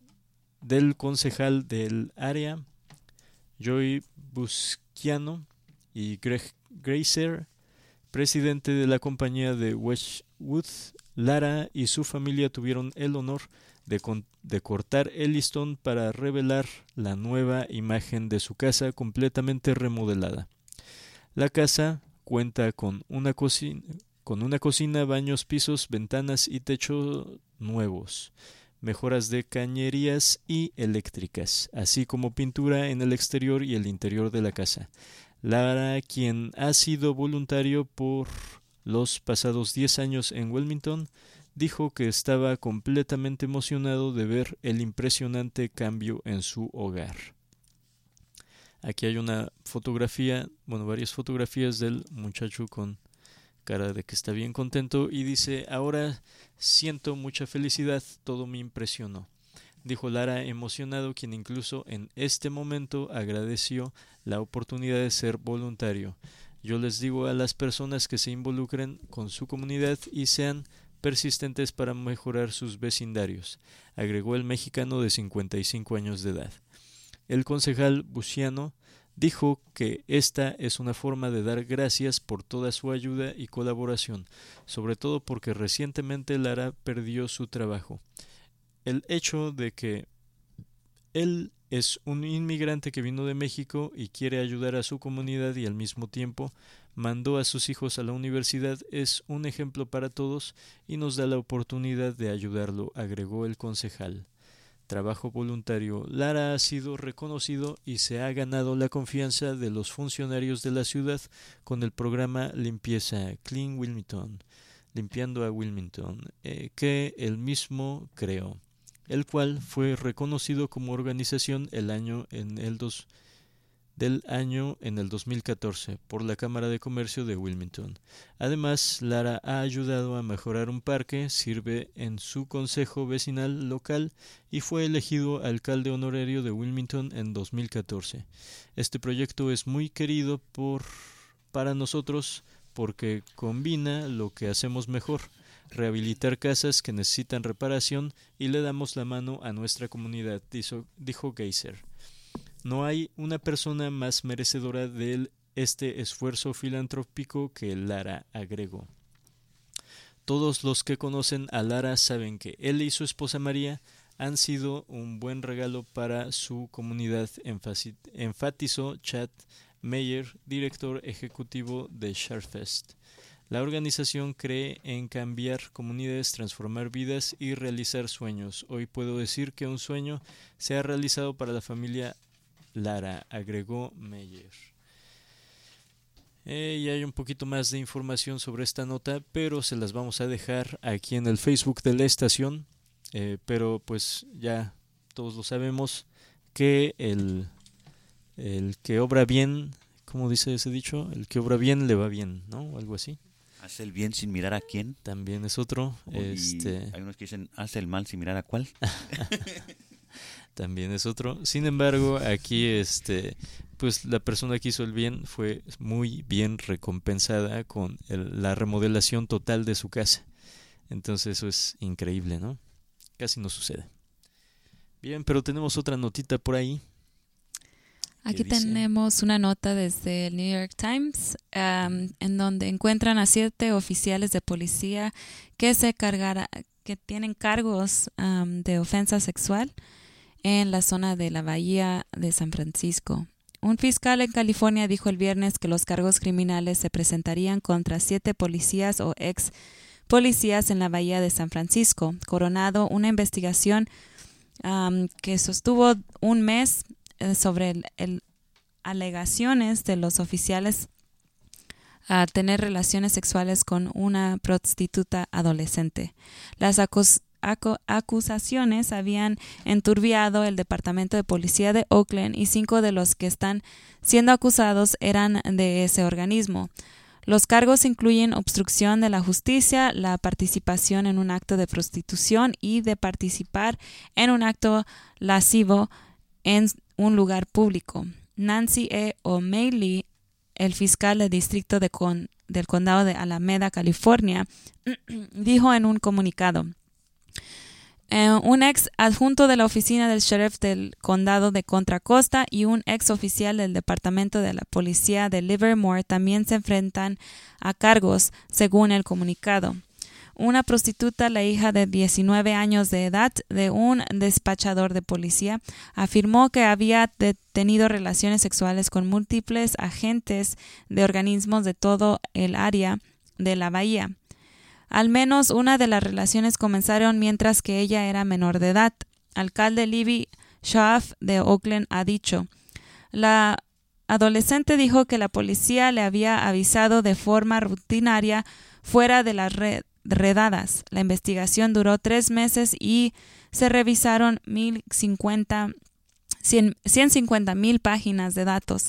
concejal del área, Joy Busquiano, y Greg Grazer, presidente de la compañía de Westwood, Lara y su familia tuvieron el honor de cortar el listón para revelar la nueva imagen de su casa completamente remodelada. La casa cuenta con una cocina, baños, pisos, ventanas y techo nuevos, mejoras de cañerías y eléctricas, así como pintura en el exterior y el interior de la casa. Lara, quien ha sido voluntario por los pasados 10 años en Wilmington, dijo que estaba completamente emocionado de ver el impresionante cambio en su hogar. Aquí hay una fotografía, varias fotografías del muchacho con cara de que está bien contento y dice: ahora siento mucha felicidad, todo me impresionó, dijo Lara emocionado, quien incluso en este momento agradeció la oportunidad de ser voluntario. Yo les digo a las personas que se involucren con su comunidad y sean persistentes para mejorar sus vecindarios, agregó el mexicano de 55 años de edad. El concejal Busquiano dijo que esta es una forma de dar gracias por toda su ayuda y colaboración, sobre todo porque recientemente Lara perdió su trabajo. El hecho de que él es un inmigrante que vino de México y quiere ayudar a su comunidad y al mismo tiempo mandó a sus hijos a la universidad es un ejemplo para todos y nos da la oportunidad de ayudarlo, agregó el concejal. Trabajo voluntario. Lara ha sido reconocido y se ha ganado la confianza de los funcionarios de la ciudad con el programa Limpieza Clean Wilmington, limpiando a Wilmington, que él mismo creó, el cual fue reconocido como organización del año en el 2014 por la Cámara de Comercio de Wilmington. Además, Lara ha ayudado a mejorar un parque, sirve en su consejo vecinal local y fue elegido alcalde honorario de Wilmington en 2014. Este proyecto es muy querido para nosotros porque combina lo que hacemos mejor: rehabilitar casas que necesitan reparación, y le damos la mano a nuestra comunidad, dijo Geiser. No hay una persona más merecedora de este esfuerzo filantrópico que Lara, agregó. Todos los que conocen a Lara saben que él y su esposa María han sido un buen regalo para su comunidad, enfatizó Chad Meyer, director ejecutivo de Sharfest. La organización cree en cambiar comunidades, transformar vidas y realizar sueños. Hoy puedo decir que un sueño se ha realizado para la familia Lara, agregó Meyer. Y hay un poquito más de información sobre esta nota, pero se las vamos a dejar aquí en el Facebook de la estación. Pero pues ya todos lo sabemos, que el que obra bien, ¿cómo dice ese dicho? El que obra bien le va bien, ¿no? O algo así. ¿Hace el bien sin mirar a quién? También es otro. Hay unos que dicen, hace el mal sin mirar a cuál. También es otro. Sin embargo, aquí pues la persona que hizo el bien fue muy bien recompensada con la remodelación total de su casa. Entonces eso es increíble, ¿no? Casi no sucede. Bien, pero tenemos otra notita por ahí. Aquí tenemos una nota desde el New York Times en donde encuentran a 7 oficiales de policía que tienen cargos de ofensa sexual en la zona de la Bahía de San Francisco. Un fiscal en California dijo el viernes que los cargos criminales se presentarían contra 7 policías o ex policías en la Bahía de San Francisco, coronando una investigación que sostuvo un mes sobre alegaciones de los oficiales a tener relaciones sexuales con una prostituta adolescente. Las acusaciones habían enturbiado el Departamento de Policía de Oakland y 5 de los que están siendo acusados eran de ese organismo. Los cargos incluyen obstrucción de la justicia, la participación en un acto de prostitución y de participar en un acto lascivo en un lugar público. Nancy E. O'Malley, el fiscal del distrito del condado de Alameda, California, dijo en un comunicado: un ex adjunto de la oficina del sheriff del condado de Contra Costa y un ex oficial del departamento de la policía de Livermore también se enfrentan a cargos, según el comunicado. Una prostituta, la hija de 19 años de edad de un despachador de policía, afirmó que había tenido relaciones sexuales con múltiples agentes de organismos de todo el área de la bahía. Al menos una de las relaciones comenzaron mientras que ella era menor de edad. Alcalde Libby Schaaf de Oakland ha dicho: la adolescente dijo que la policía le había avisado de forma rutinaria fuera de las redadas. La investigación duró 3 meses y se revisaron 150,000 páginas de datos,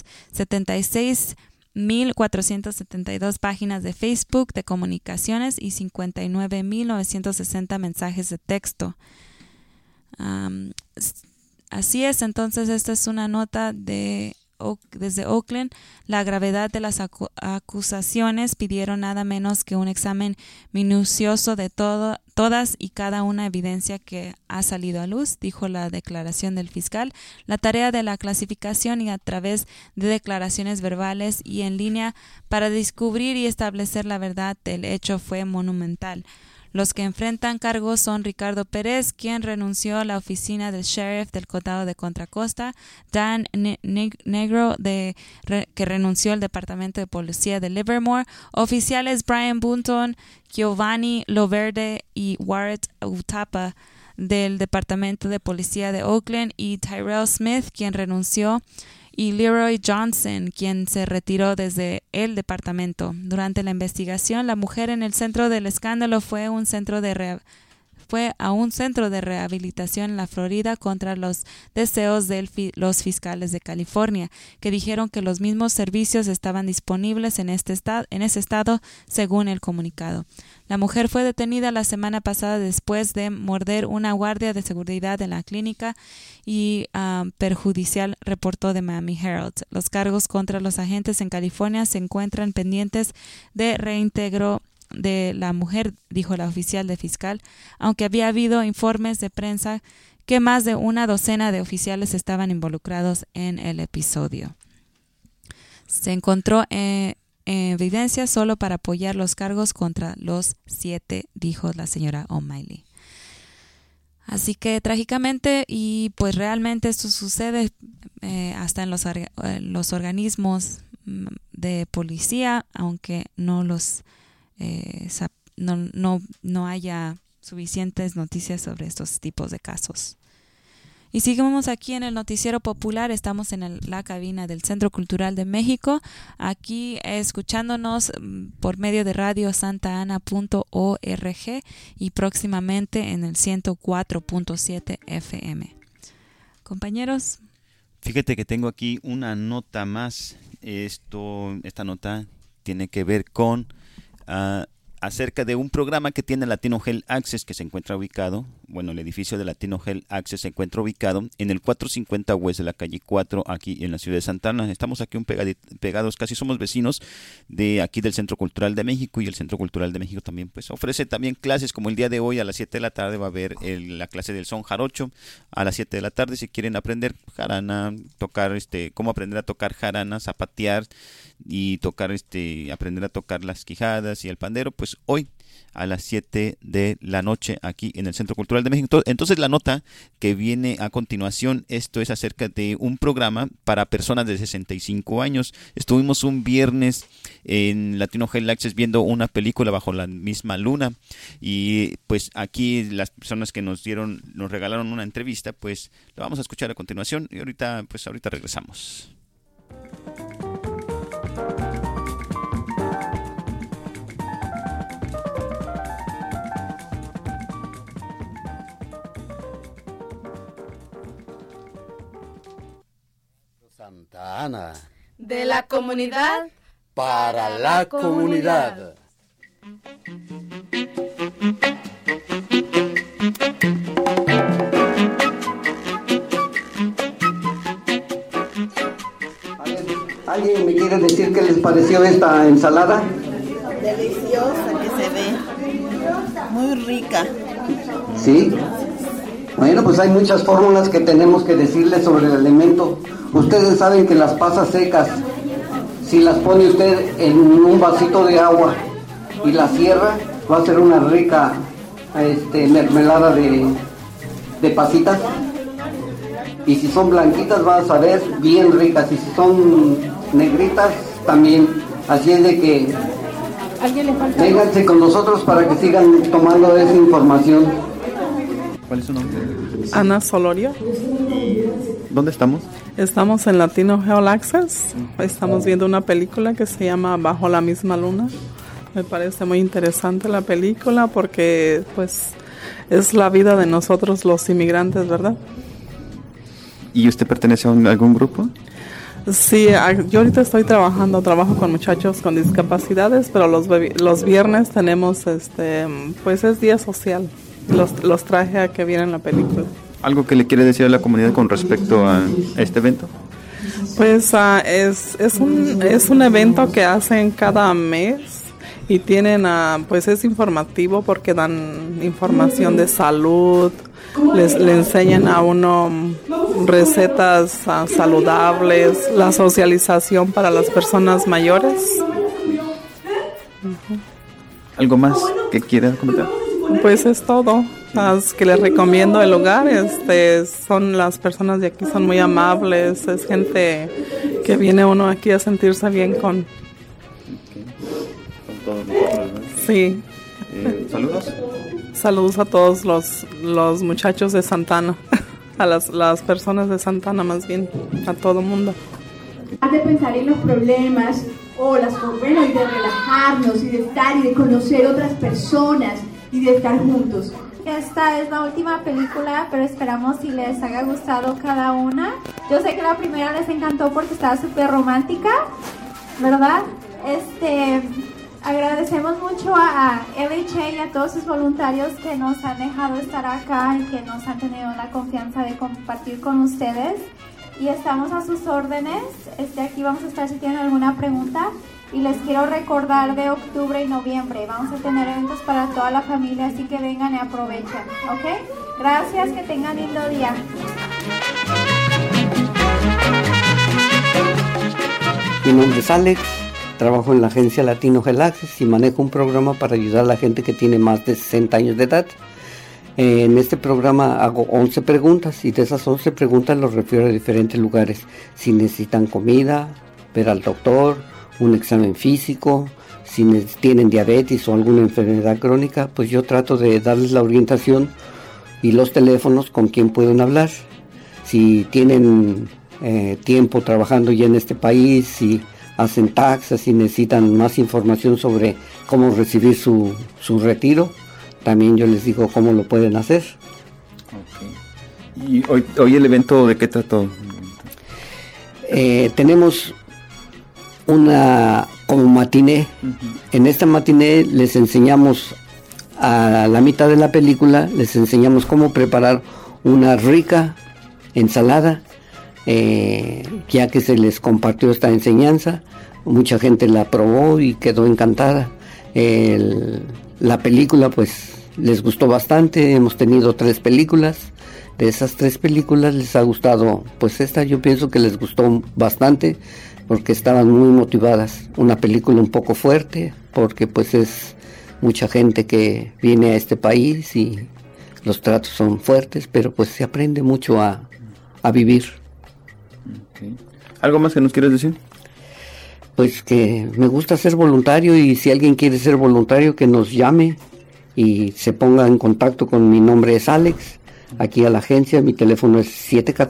76,472 páginas de Facebook de comunicaciones y 59,960 mensajes de texto. Así es, entonces esta es una nota desde Oakland. La gravedad de las acusaciones pidieron nada menos que un examen minucioso de todas y cada una evidencia que ha salido a luz, dijo la declaración del fiscal. La tarea de la clasificación y a través de declaraciones verbales y en línea para descubrir y establecer la verdad del hecho fue monumental. Los que enfrentan cargos son Ricardo Pérez, quien renunció a la oficina del sheriff del condado de Contra Costa, Dan Negro, que renunció al departamento de policía de Livermore, oficiales Brian Bunton, Giovanni Loverde y Warren Utapa del departamento de policía de Oakland, y Tyrell Smith, quien renunció, y Leroy Johnson, quien se retiró desde el departamento. Durante la investigación, la mujer en el centro del escándalo fue a un centro de rehabilitación en la Florida contra los deseos de los fiscales de California, que dijeron que los mismos servicios estaban disponibles en ese estado, según el comunicado. La mujer fue detenida la semana pasada después de morder una guardia de seguridad en la clínica y perjudicial, reportó The Miami Herald. Los cargos contra los agentes en California se encuentran pendientes de reintegro de la mujer, dijo la oficial de fiscal, aunque había habido informes de prensa que más de una docena de oficiales estaban involucrados en el episodio. Se encontró evidencia solo para apoyar los cargos contra los 7, dijo la señora O'Malley. Así que trágicamente, y pues realmente esto sucede hasta en los organismos de policía, aunque no haya suficientes noticias sobre estos tipos de casos. Y seguimos aquí en el Noticiero Popular. Estamos en la cabina del Centro Cultural de México, aquí escuchándonos por medio de radiosantana.org y próximamente en el 104.7 FM. Compañeros. Fíjate que tengo aquí una nota más. Esta nota tiene que ver con acerca de un programa que tiene Latino Health Access, que se encuentra ubicado, el edificio de Latino Health Access se encuentra ubicado en el 450 West de la calle 4, aquí en la ciudad de Santa Ana. Estamos aquí pegados, casi somos vecinos de aquí del Centro Cultural de México, y el Centro Cultural de México también pues ofrece también clases, como el día de hoy a las 7 de la tarde va a haber la clase del son jarocho a las 7 de la tarde. Si quieren aprender jarana, tocar cómo aprender a tocar jarana, zapatear y tocar aprender a tocar las quijadas y el pandero, pues hoy a las 7 de la noche aquí en el Centro Cultural de México. Entonces la nota que viene a continuación, esto es acerca de un programa para personas de 65 años. Estuvimos un viernes en Latino Health Access viendo una película Bajo la Misma Luna, y pues aquí las personas que nos regalaron una entrevista, pues la vamos a escuchar a continuación, y ahorita regresamos. Santa Ana. De la comunidad para la comunidad. ¿Alguien me quiere decir qué les pareció esta ensalada? Deliciosa que se ve, muy rica. ¿Sí? Bueno, pues hay muchas fórmulas que tenemos que decirles sobre el alimento. Ustedes saben que las pasas secas, si las pone usted en un vasito de agua y las cierra, va a ser una rica mermelada de pasitas. Y si son blanquitas, van a saber bien ricas. Y si son negritas, también. Así es de que vénganse con nosotros para que sigan tomando esa información. ¿Cuál es su nombre? Ana Solorio. ¿Dónde estamos? Estamos en Latino Health Access. Estamos viendo una película que se llama Bajo la Misma Luna. Me parece muy interesante la película porque pues es la vida de nosotros los inmigrantes, ¿verdad? ¿Y usted pertenece a algún grupo? Sí, yo ahorita trabajo con muchachos con discapacidades, pero los viernes tenemos pues es día social. Los traje a que vieran la película. ¿Algo que le quiere decir a la comunidad con respecto a este evento? Pues es un evento que hacen cada mes y tienen, pues es informativo porque dan información de salud, le enseñan a uno recetas saludables, la socialización para las personas mayores. ¿Algo más que quiera comentar? Pues es todo. Las que les recomiendo el lugar, son las personas de aquí, son muy amables, es gente que viene uno aquí a sentirse bien con. Con todos nosotros, ¿no? Sí. ¿Saludos? Saludos a todos los muchachos de Santa Ana, a las personas de Santa Ana más bien, a todo el mundo. De pensar en los problemas y de relajarnos y de estar y de conocer otras personas y de estar juntos. Esta es la última película, pero esperamos si les haya gustado cada una. Yo sé que la primera les encantó porque estaba súper romántica, ¿verdad? Agradecemos mucho a LHA y a todos sus voluntarios que nos han dejado estar acá y que nos han tenido la confianza de compartir con ustedes. Y estamos a sus órdenes. Aquí vamos a estar si tienen alguna pregunta. Y les quiero recordar de octubre y noviembre. Vamos a tener eventos para toda la familia, así que vengan y aprovechen, ¿ok? Gracias, que tengan lindo día. Mi nombre es Alex, trabajo en la agencia Latino Health Access y manejo un programa para ayudar a la gente que tiene más de 60 años de edad. En este programa hago 11 preguntas y de esas 11 preguntas los refiero a diferentes lugares. Si necesitan comida, ver al doctor, un examen físico, si tienen diabetes o alguna enfermedad crónica, pues yo trato de darles la orientación y los teléfonos con quien pueden hablar. Si tienen tiempo trabajando ya en este país, si hacen taxas, si necesitan más información sobre cómo recibir su retiro, también yo les digo cómo lo pueden hacer. Okay. ¿Y hoy el evento de qué trató? Tenemos una como matiné. En esta matiné les enseñamos, a la mitad de la película, les enseñamos cómo preparar una rica ensalada, ya que se les compartió esta enseñanza, mucha gente la probó y quedó encantada. La película pues les gustó bastante, hemos tenido 3 películas, de esas 3 películas les ha gustado, pues esta yo pienso que les gustó bastante, porque estaban muy motivadas. Una película un poco fuerte, porque pues es mucha gente que viene a este país y los tratos son fuertes, pero pues se aprende mucho a vivir. Okay. ¿Algo más que nos quieres decir? Pues que me gusta ser voluntario, y si alguien quiere ser voluntario que nos llame y se ponga en contacto con mi nombre. Es Alex, aquí a la agencia. Mi teléfono es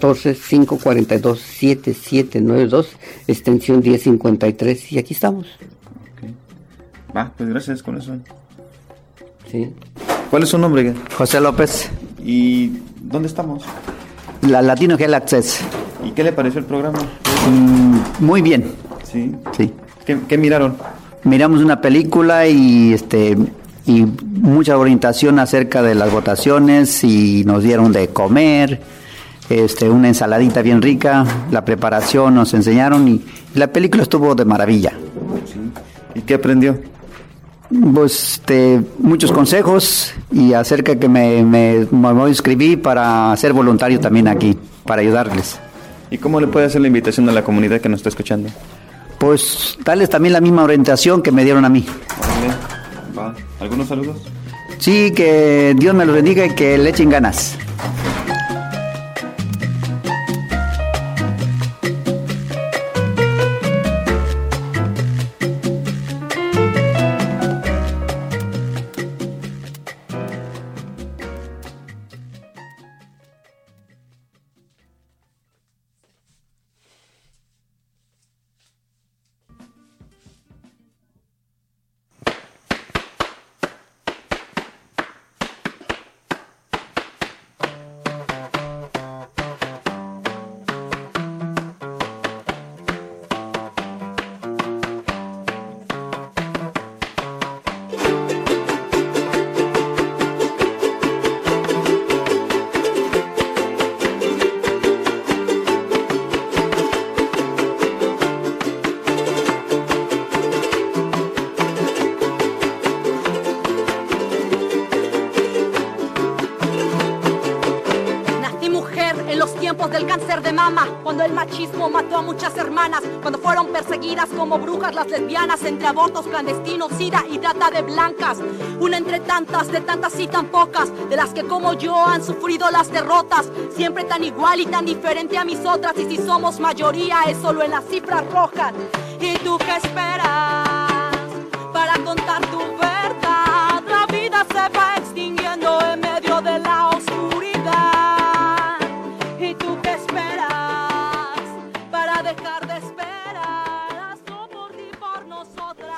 714-542-7792, extensión 1053, y aquí estamos. Okay. Va, pues gracias, con eso. Sí. ¿Cuál es su nombre? José López. ¿Y dónde estamos? La Latino Health Access. ¿Y qué le pareció el programa? Muy bien. Sí. Sí. ¿Qué miraron? Miramos una película y mucha orientación acerca de las votaciones, y nos dieron de comer, una ensaladita bien rica, la preparación nos enseñaron, y la película estuvo de maravilla. Sí. ¿Y qué aprendió? Pues muchos consejos, y acerca que me inscribí para ser voluntario también aquí, para ayudarles. ¿Y cómo le puede hacer la invitación a la comunidad que nos está escuchando? Pues darles también la misma orientación que me dieron a mí. Va. ¿Algunos saludos? Sí, que Dios me los bendiga y que le echen ganas. Cuando el machismo mató a muchas hermanas, cuando fueron perseguidas como brujas las lesbianas, entre abortos clandestinos, sida y trata de blancas. Una entre tantas, de tantas y tan pocas, de las que como yo han sufrido las derrotas. Siempre tan igual y tan diferente a mis otras, y si somos mayoría es solo en las cifras rojas. ¿Y tú qué esperas para contar tu verdad? La vida se va extinguiendo en medio de la oscuridad. ¿Y tú qué esperas para dejar de esperar? Hazlo por ti, por nosotras.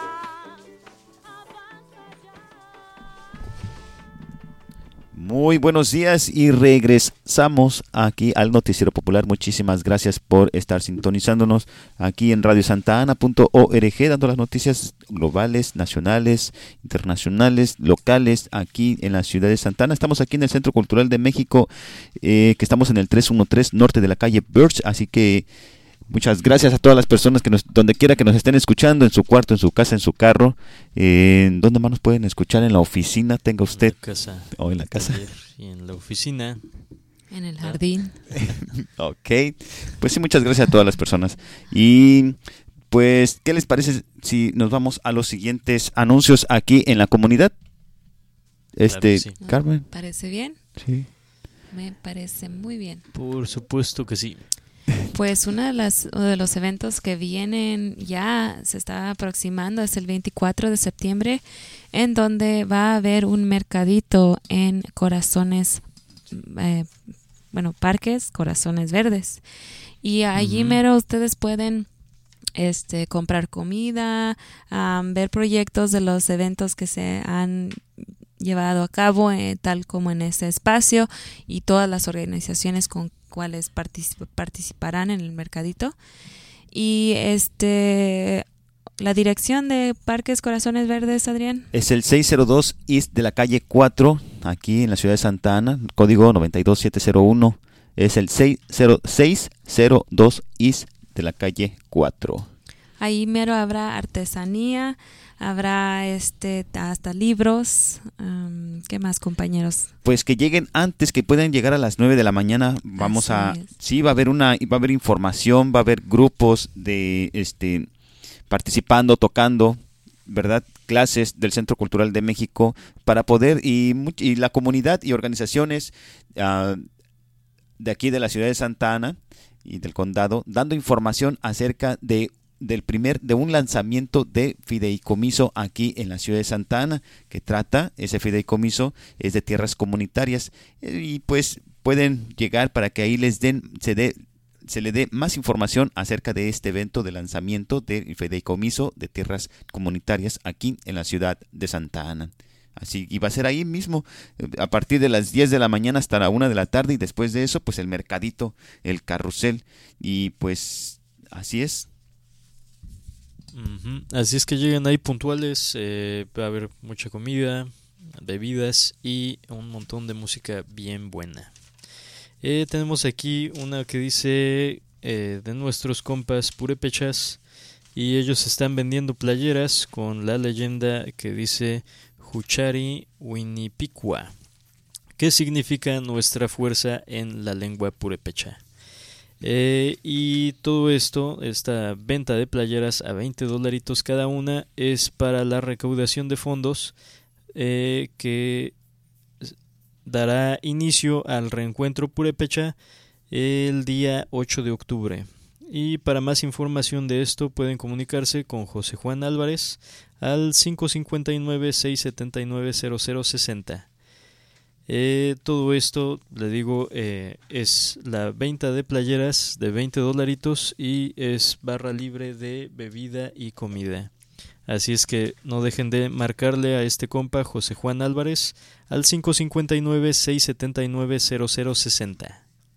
Muy buenos días y regresamos aquí al Noticiero Popular. Muchísimas gracias por estar sintonizándonos aquí en radiosantana.org, dando las noticias globales, nacionales, internacionales, locales, aquí en la ciudad de Santa Ana. Estamos aquí en el Centro Cultural de México, que estamos en el 313 norte de la calle Birch, así que muchas gracias a todas las personas que donde quiera que nos estén escuchando, en su cuarto, en su casa, en su carro. ¿Dónde más nos pueden escuchar? ¿En la oficina tenga usted? En la casa. ¿O en la casa? Y en la oficina. En el jardín. Ok. Pues sí, muchas gracias a todas las personas. Y pues, ¿qué les parece si nos vamos a los siguientes anuncios aquí en la comunidad? Claro que sí. Carmen. ¿Parece bien? Sí. Me parece muy bien. Por supuesto que sí. Pues uno de los eventos que vienen ya se está aproximando es el 24 de septiembre, en donde va a haber un mercadito en Corazones, Parques Corazones Verdes. Y allí mero ustedes pueden comprar comida, ver proyectos de los eventos que se han llevado a cabo tal como en ese espacio, y todas las organizaciones con cuales participarán en el mercadito. Y la dirección de Parques Corazones Verdes, Adrián. Es el 602 East de la calle 4, aquí en la ciudad de Santa Ana, código 92701. Es el 602 East de la calle 4. Ahí mero habrá artesanía, habrá hasta libros. ¿Qué más, compañeros? Pues que lleguen antes, que puedan llegar a las 9 de la mañana. Sí, va a haber información, va a haber grupos de participando, tocando, ¿verdad? Clases del Centro Cultural de México para poder y la comunidad y organizaciones de aquí de la ciudad de Santa Ana y del condado dando información acerca de un lanzamiento de fideicomiso aquí en la ciudad de Santa Ana, que trata, ese fideicomiso es de tierras comunitarias, y pues pueden llegar para que ahí se le dé más información acerca de este evento de lanzamiento del fideicomiso de tierras comunitarias aquí en la ciudad de Santa Ana. Así, y va a ser ahí mismo, a partir de las 10 de la mañana hasta la 1 de la tarde, y después de eso, pues el mercadito, el carrusel, y pues así es. Así es que lleguen ahí puntuales, va a haber mucha comida, bebidas y un montón de música bien buena. Tenemos aquí una que dice de nuestros compas purépechas, y ellos están vendiendo playeras con la leyenda que dice Huchari Winipicua, que significa nuestra fuerza en la lengua purépecha. Y todo esto, esta venta de playeras a $20 cada una, es para la recaudación de fondos que dará inicio al reencuentro purépecha el día 8 de octubre. Y para más información de esto pueden comunicarse con José Juan Álvarez al 559-679-0060. Todo esto, le digo, es la venta de playeras de $20 y es barra libre de bebida y comida. Así es que no dejen de marcarle a este compa José Juan Álvarez al 559-679-0060.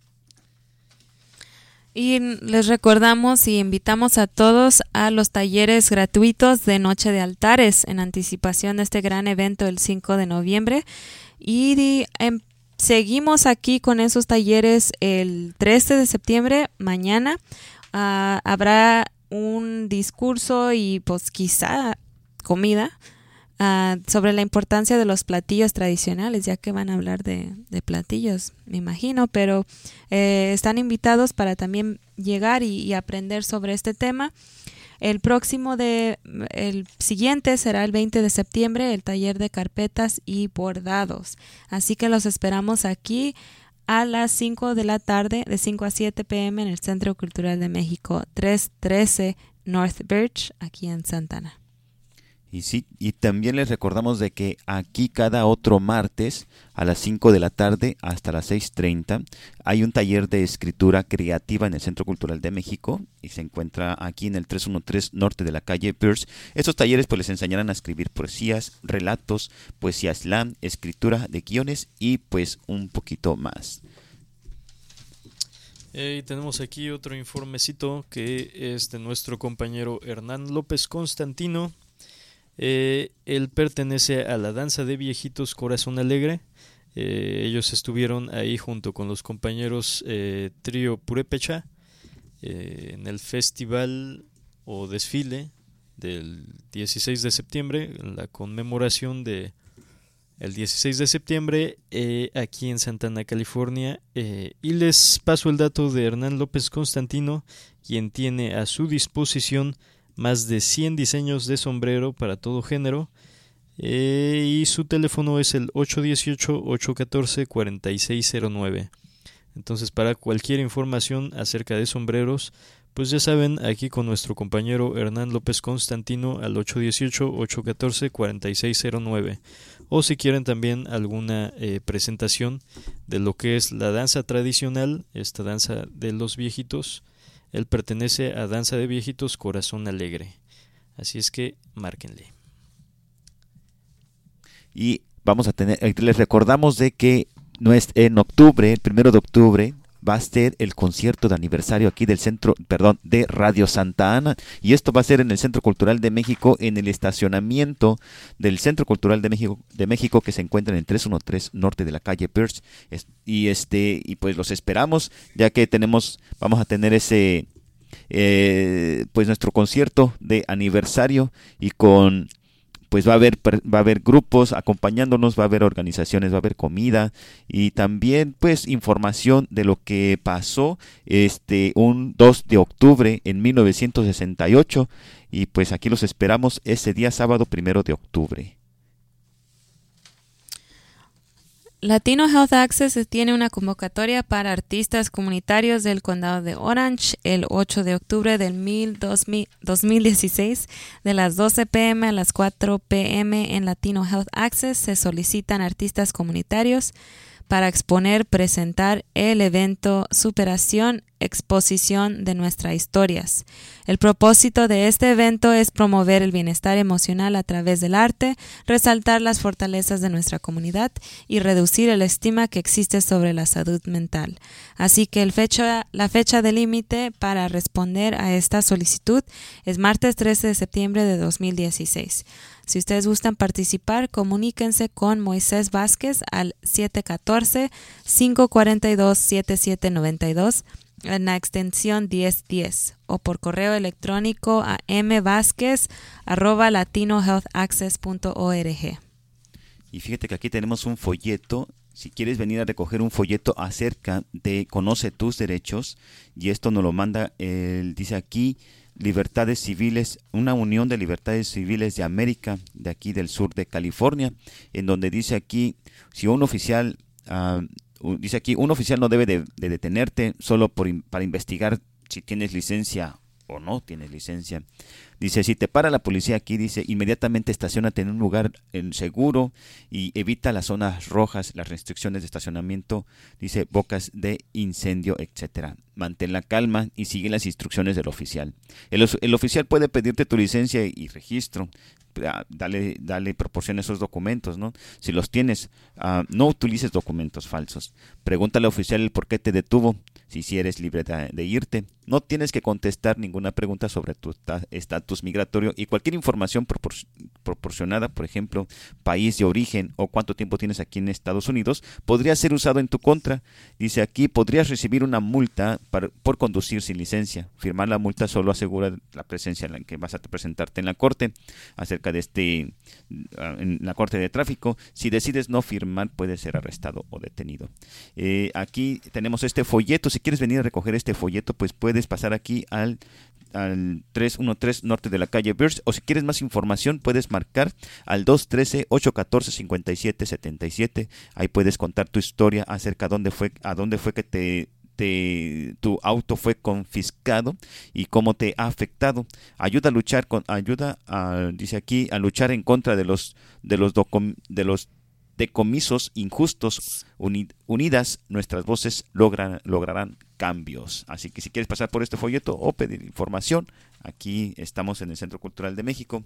Y les recordamos y invitamos a todos a los talleres gratuitos de Noche de Altares en anticipación de este gran evento el 5 de noviembre. Y seguimos aquí con esos talleres el 13 de septiembre, mañana. Habrá un discurso y pues quizá comida sobre la importancia de los platillos tradicionales, ya que van a hablar de platillos, me imagino, pero están invitados para también llegar y aprender sobre este tema. El siguiente será el 20 de septiembre, el taller de carpetas y bordados. Así que los esperamos aquí a las 5 de la tarde, de 5 a 7 p.m. en el Centro Cultural de México, 313 North Birch, aquí en Santa Ana. Y sí, y también les recordamos de que aquí cada otro martes a las 5 de la tarde hasta las 6:30 hay un taller de escritura creativa en el Centro Cultural de México y se encuentra aquí en el 313 norte de la calle Pierce. Estos talleres pues les enseñarán a escribir poesías, relatos, poesía slam, escritura de guiones y pues un poquito más. Y tenemos aquí otro informecito que es de nuestro compañero Hernán López Constantino. Él pertenece a la danza de viejitos Corazón Alegre. Ellos estuvieron ahí junto con los compañeros Trío Purépecha en el festival o desfile del 16 de septiembre, en la conmemoración de el 16 de septiembre aquí en Santa Ana, California. Y les paso el dato de Hernán López Constantino, quien tiene a su disposición más de 100 diseños de sombrero para todo género, y su teléfono es el 818-814-4609. Entonces, para cualquier información acerca de sombreros, pues ya saben, aquí con nuestro compañero Hernán López Constantino al 818-814-4609. O si quieren también alguna presentación de lo que es la danza tradicional, esta danza de los viejitos. Él pertenece a Danza de Viejitos Corazón Alegre. Así es que márquenle. Y vamos a tener, les recordamos de que no es en octubre, el 1 de octubre, va a ser el concierto de aniversario aquí de Radio Santa Ana, y esto va a ser en el Centro Cultural de México, en el estacionamiento del Centro Cultural de México que se encuentra en el 313 norte de la calle Pierce, y pues los esperamos, ya que vamos a tener ese pues nuestro concierto de aniversario, y pues va a haber grupos acompañándonos, va a haber organizaciones, va a haber comida y también pues información de lo que pasó un 2 de octubre en 1968, y pues aquí los esperamos ese día sábado 1 de octubre. Latino Health Access tiene una convocatoria para artistas comunitarios del condado de Orange el 8 de octubre del 2016 de las 12 p.m. a las 4 p.m. en Latino Health Access. Se solicitan artistas comunitarios para presentar el evento Superación, exposición de nuestras historias. El propósito de este evento es promover el bienestar emocional a través del arte, resaltar las fortalezas de nuestra comunidad y reducir el estigma que existe sobre la salud mental. Así que la fecha de límite para responder a esta solicitud es martes 13 de septiembre de 2016. Si ustedes gustan participar, comuníquense con Moisés Vázquez al 714-542-7792 en la extensión 1010 o por correo electrónico a mvazquez@latinohealthaccess.org. Y fíjate que aquí tenemos un folleto. Si quieres venir a recoger un folleto acerca de Conoce tus derechos, y esto nos lo manda, dice aquí, Libertades Civiles, una unión de Libertades Civiles de América, de aquí del sur de California, en donde dice aquí, si un oficial, un oficial no debe de detenerte solo para investigar si tienes licencia o no tienes licencia. Dice, si te para la policía aquí, dice, inmediatamente estaciónate en un lugar seguro y evita las zonas rojas, las restricciones de estacionamiento, dice, bocas de incendio, etcétera. Mantén la calma y sigue las instrucciones del oficial. El oficial puede pedirte tu licencia y registro. Dale, proporciona esos documentos, ¿no? Si los tienes, no utilices documentos falsos. Pregúntale al oficial el por qué te detuvo, si eres libre de irte. No tienes que contestar ninguna pregunta sobre tu estatus migratorio, y cualquier información proporcionada, por ejemplo, país de origen o cuánto tiempo tienes aquí en Estados Unidos, podría ser usado en tu contra. Dice aquí, podrías recibir una multa por conducir sin licencia. Firmar la multa solo asegura la presencia en la que vas a presentarte en la corte acerca de en la corte de tráfico. Si decides no firmar, puedes ser arrestado o detenido. Aquí tenemos este folleto. Si quieres venir a recoger este folleto, pues puedes pasar aquí al 313 norte de la calle Birch, o si quieres más información puedes marcar al 213-814-5777. Ahí puedes contar tu historia acerca de a dónde fue que tu auto fue confiscado y cómo te ha afectado. Ayuda dice aquí, a luchar en contra de los decomisos injustos. Unidas nuestras voces lograrán cambios. Así que si quieres pasar por este folleto o pedir información, aquí estamos en el Centro Cultural de México.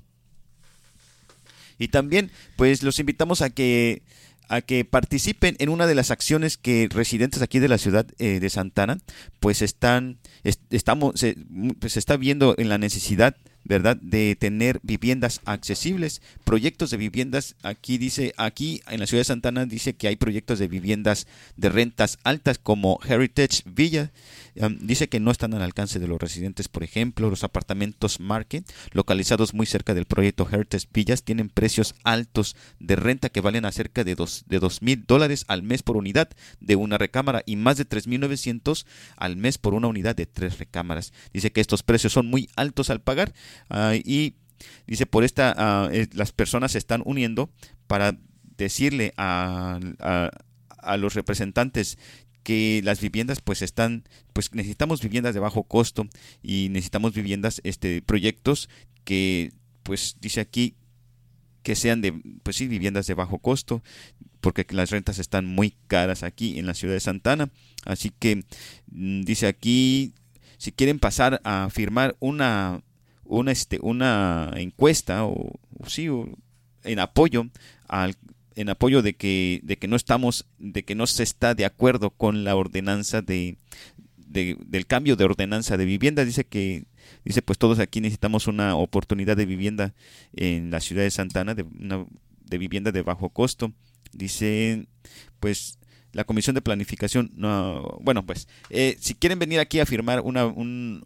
Y también pues los invitamos a que participen en una de las acciones que residentes aquí de la ciudad de Santa Ana pues se está viendo en la necesidad, ¿verdad?, de tener viviendas accesibles, proyectos de viviendas. Aquí en la ciudad de Santa Ana dice que hay proyectos de viviendas de rentas altas como Heritage Villa. Dice que no están al alcance de los residentes. Por ejemplo, los apartamentos Market, localizados muy cerca del proyecto Heritage Villas, tienen precios altos de renta que valen a cerca de $2,000 al mes por unidad de una recámara y más de $3,900 al mes por una unidad de 3 recámaras. Dice que estos precios son muy altos al pagar. Y dice, por las personas se están uniendo para decirle a los representantes que las viviendas pues necesitamos viviendas de bajo costo y necesitamos viviendas, proyectos que pues dice aquí que sean viviendas de bajo costo, porque las rentas están muy caras aquí en la ciudad de Santa Ana. Así que dice aquí, si quieren pasar a firmar una encuesta o en apoyo en apoyo de que no se está de acuerdo con la ordenanza del cambio de ordenanza de vivienda. Dice pues todos aquí necesitamos una oportunidad de vivienda en la ciudad de Santa Ana, de vivienda de bajo costo. Dice pues la Comisión de Planificación, si quieren venir aquí a firmar un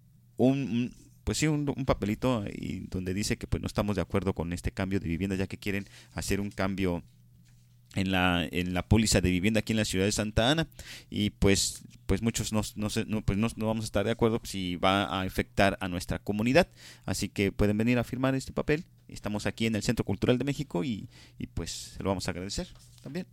papelito y donde dice que pues no estamos de acuerdo con este cambio de vivienda, ya que quieren hacer un cambio en la póliza de vivienda aquí en la ciudad de Santa Ana, y pues muchos no vamos a estar de acuerdo si va a afectar a nuestra comunidad. Así que pueden venir a firmar este papel. Estamos aquí en el Centro Cultural de México y pues se lo vamos a agradecer también.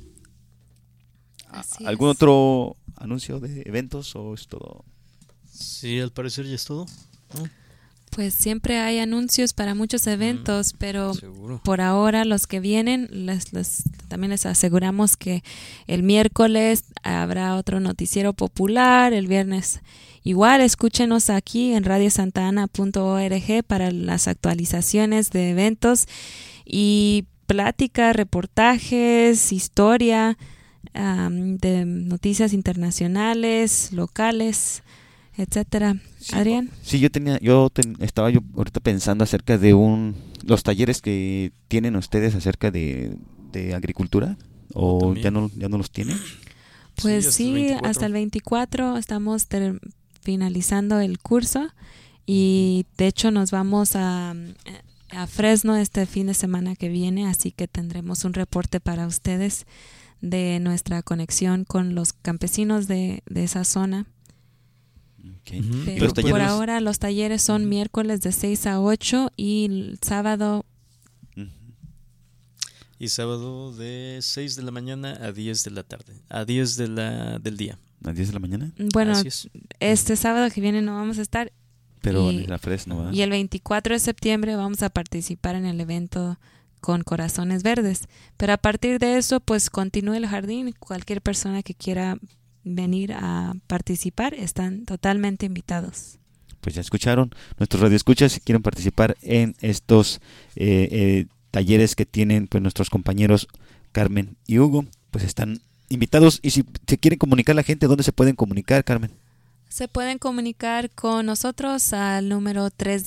¿Algún otro anuncio de eventos o es todo? Sí, al parecer ya es todo, ¿no? Pues siempre hay anuncios para muchos eventos, pero seguro. Por ahora los que vienen, también les aseguramos que el miércoles habrá otro noticiero popular, el viernes igual, escúchenos aquí en radiosantana.org para las actualizaciones de eventos y pláticas, reportajes, historia, de noticias internacionales, locales, etcétera. Sí, Adrián. Sí, estaba ahorita pensando acerca de los talleres que tienen ustedes acerca de agricultura, o ya no los tienen. Pues sí, hasta el 24 estamos finalizando el curso y de hecho nos vamos a Fresno este fin de semana que viene, así que tendremos un reporte para ustedes de nuestra conexión con los campesinos de esa zona. Okay. Pero por ahora los talleres son miércoles de 6 a 8 y el sábado. Y sábado de 6 de la mañana a 10 de la tarde, a 10 del día. ¿A 10 de la mañana? Bueno, este sábado que viene no vamos a estar. Pero en la Fresno, ¿verdad? Y el 24 de septiembre vamos a participar en el evento con Corazones Verdes. Pero a partir de eso, pues continúe el jardín. Cualquier persona que quiera venir a participar están totalmente invitados. Pues ya escucharon, nuestros radioescuchas, si quieren participar en estos talleres que tienen pues nuestros compañeros Carmen y Hugo, pues están invitados. Y si se quieren comunicar la gente, ¿dónde se pueden comunicar, Carmen? Se pueden comunicar con nosotros al número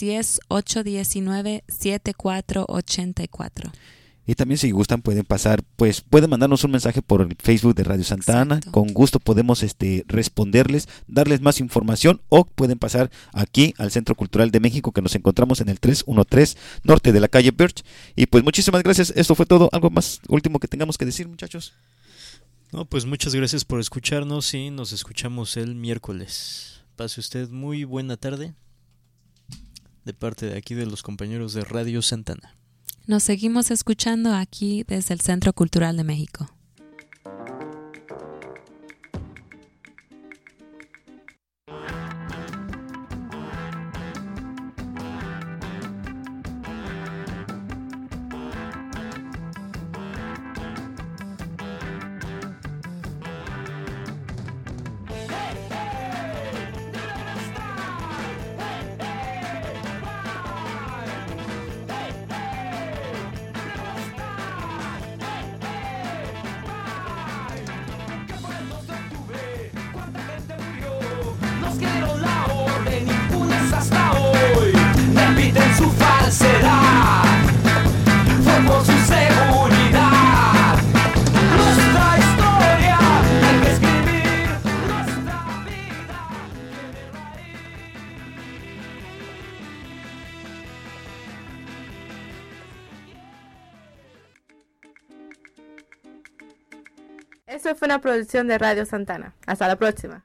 310-819-7484. Y también si gustan pueden mandarnos un mensaje por el Facebook de Radio Santa Ana. Con gusto podemos responderles, darles más información, o pueden pasar aquí al Centro Cultural de México, que nos encontramos en el 313 norte de la calle Birch. Y pues muchísimas gracias, esto fue todo. ¿Algo más último que tengamos que decir, muchachos? No, pues muchas gracias por escucharnos y nos escuchamos el miércoles. Pase usted muy buena tarde de parte de aquí de los compañeros de Radio Santa Ana. Nos seguimos escuchando aquí desde el Centro Cultural de México. Su falsedad fue por su seguridad. Nuestra historia hay que escribir, nuestra vida tiene raíz. Esto fue una producción de Radio Santa Ana. Hasta la próxima.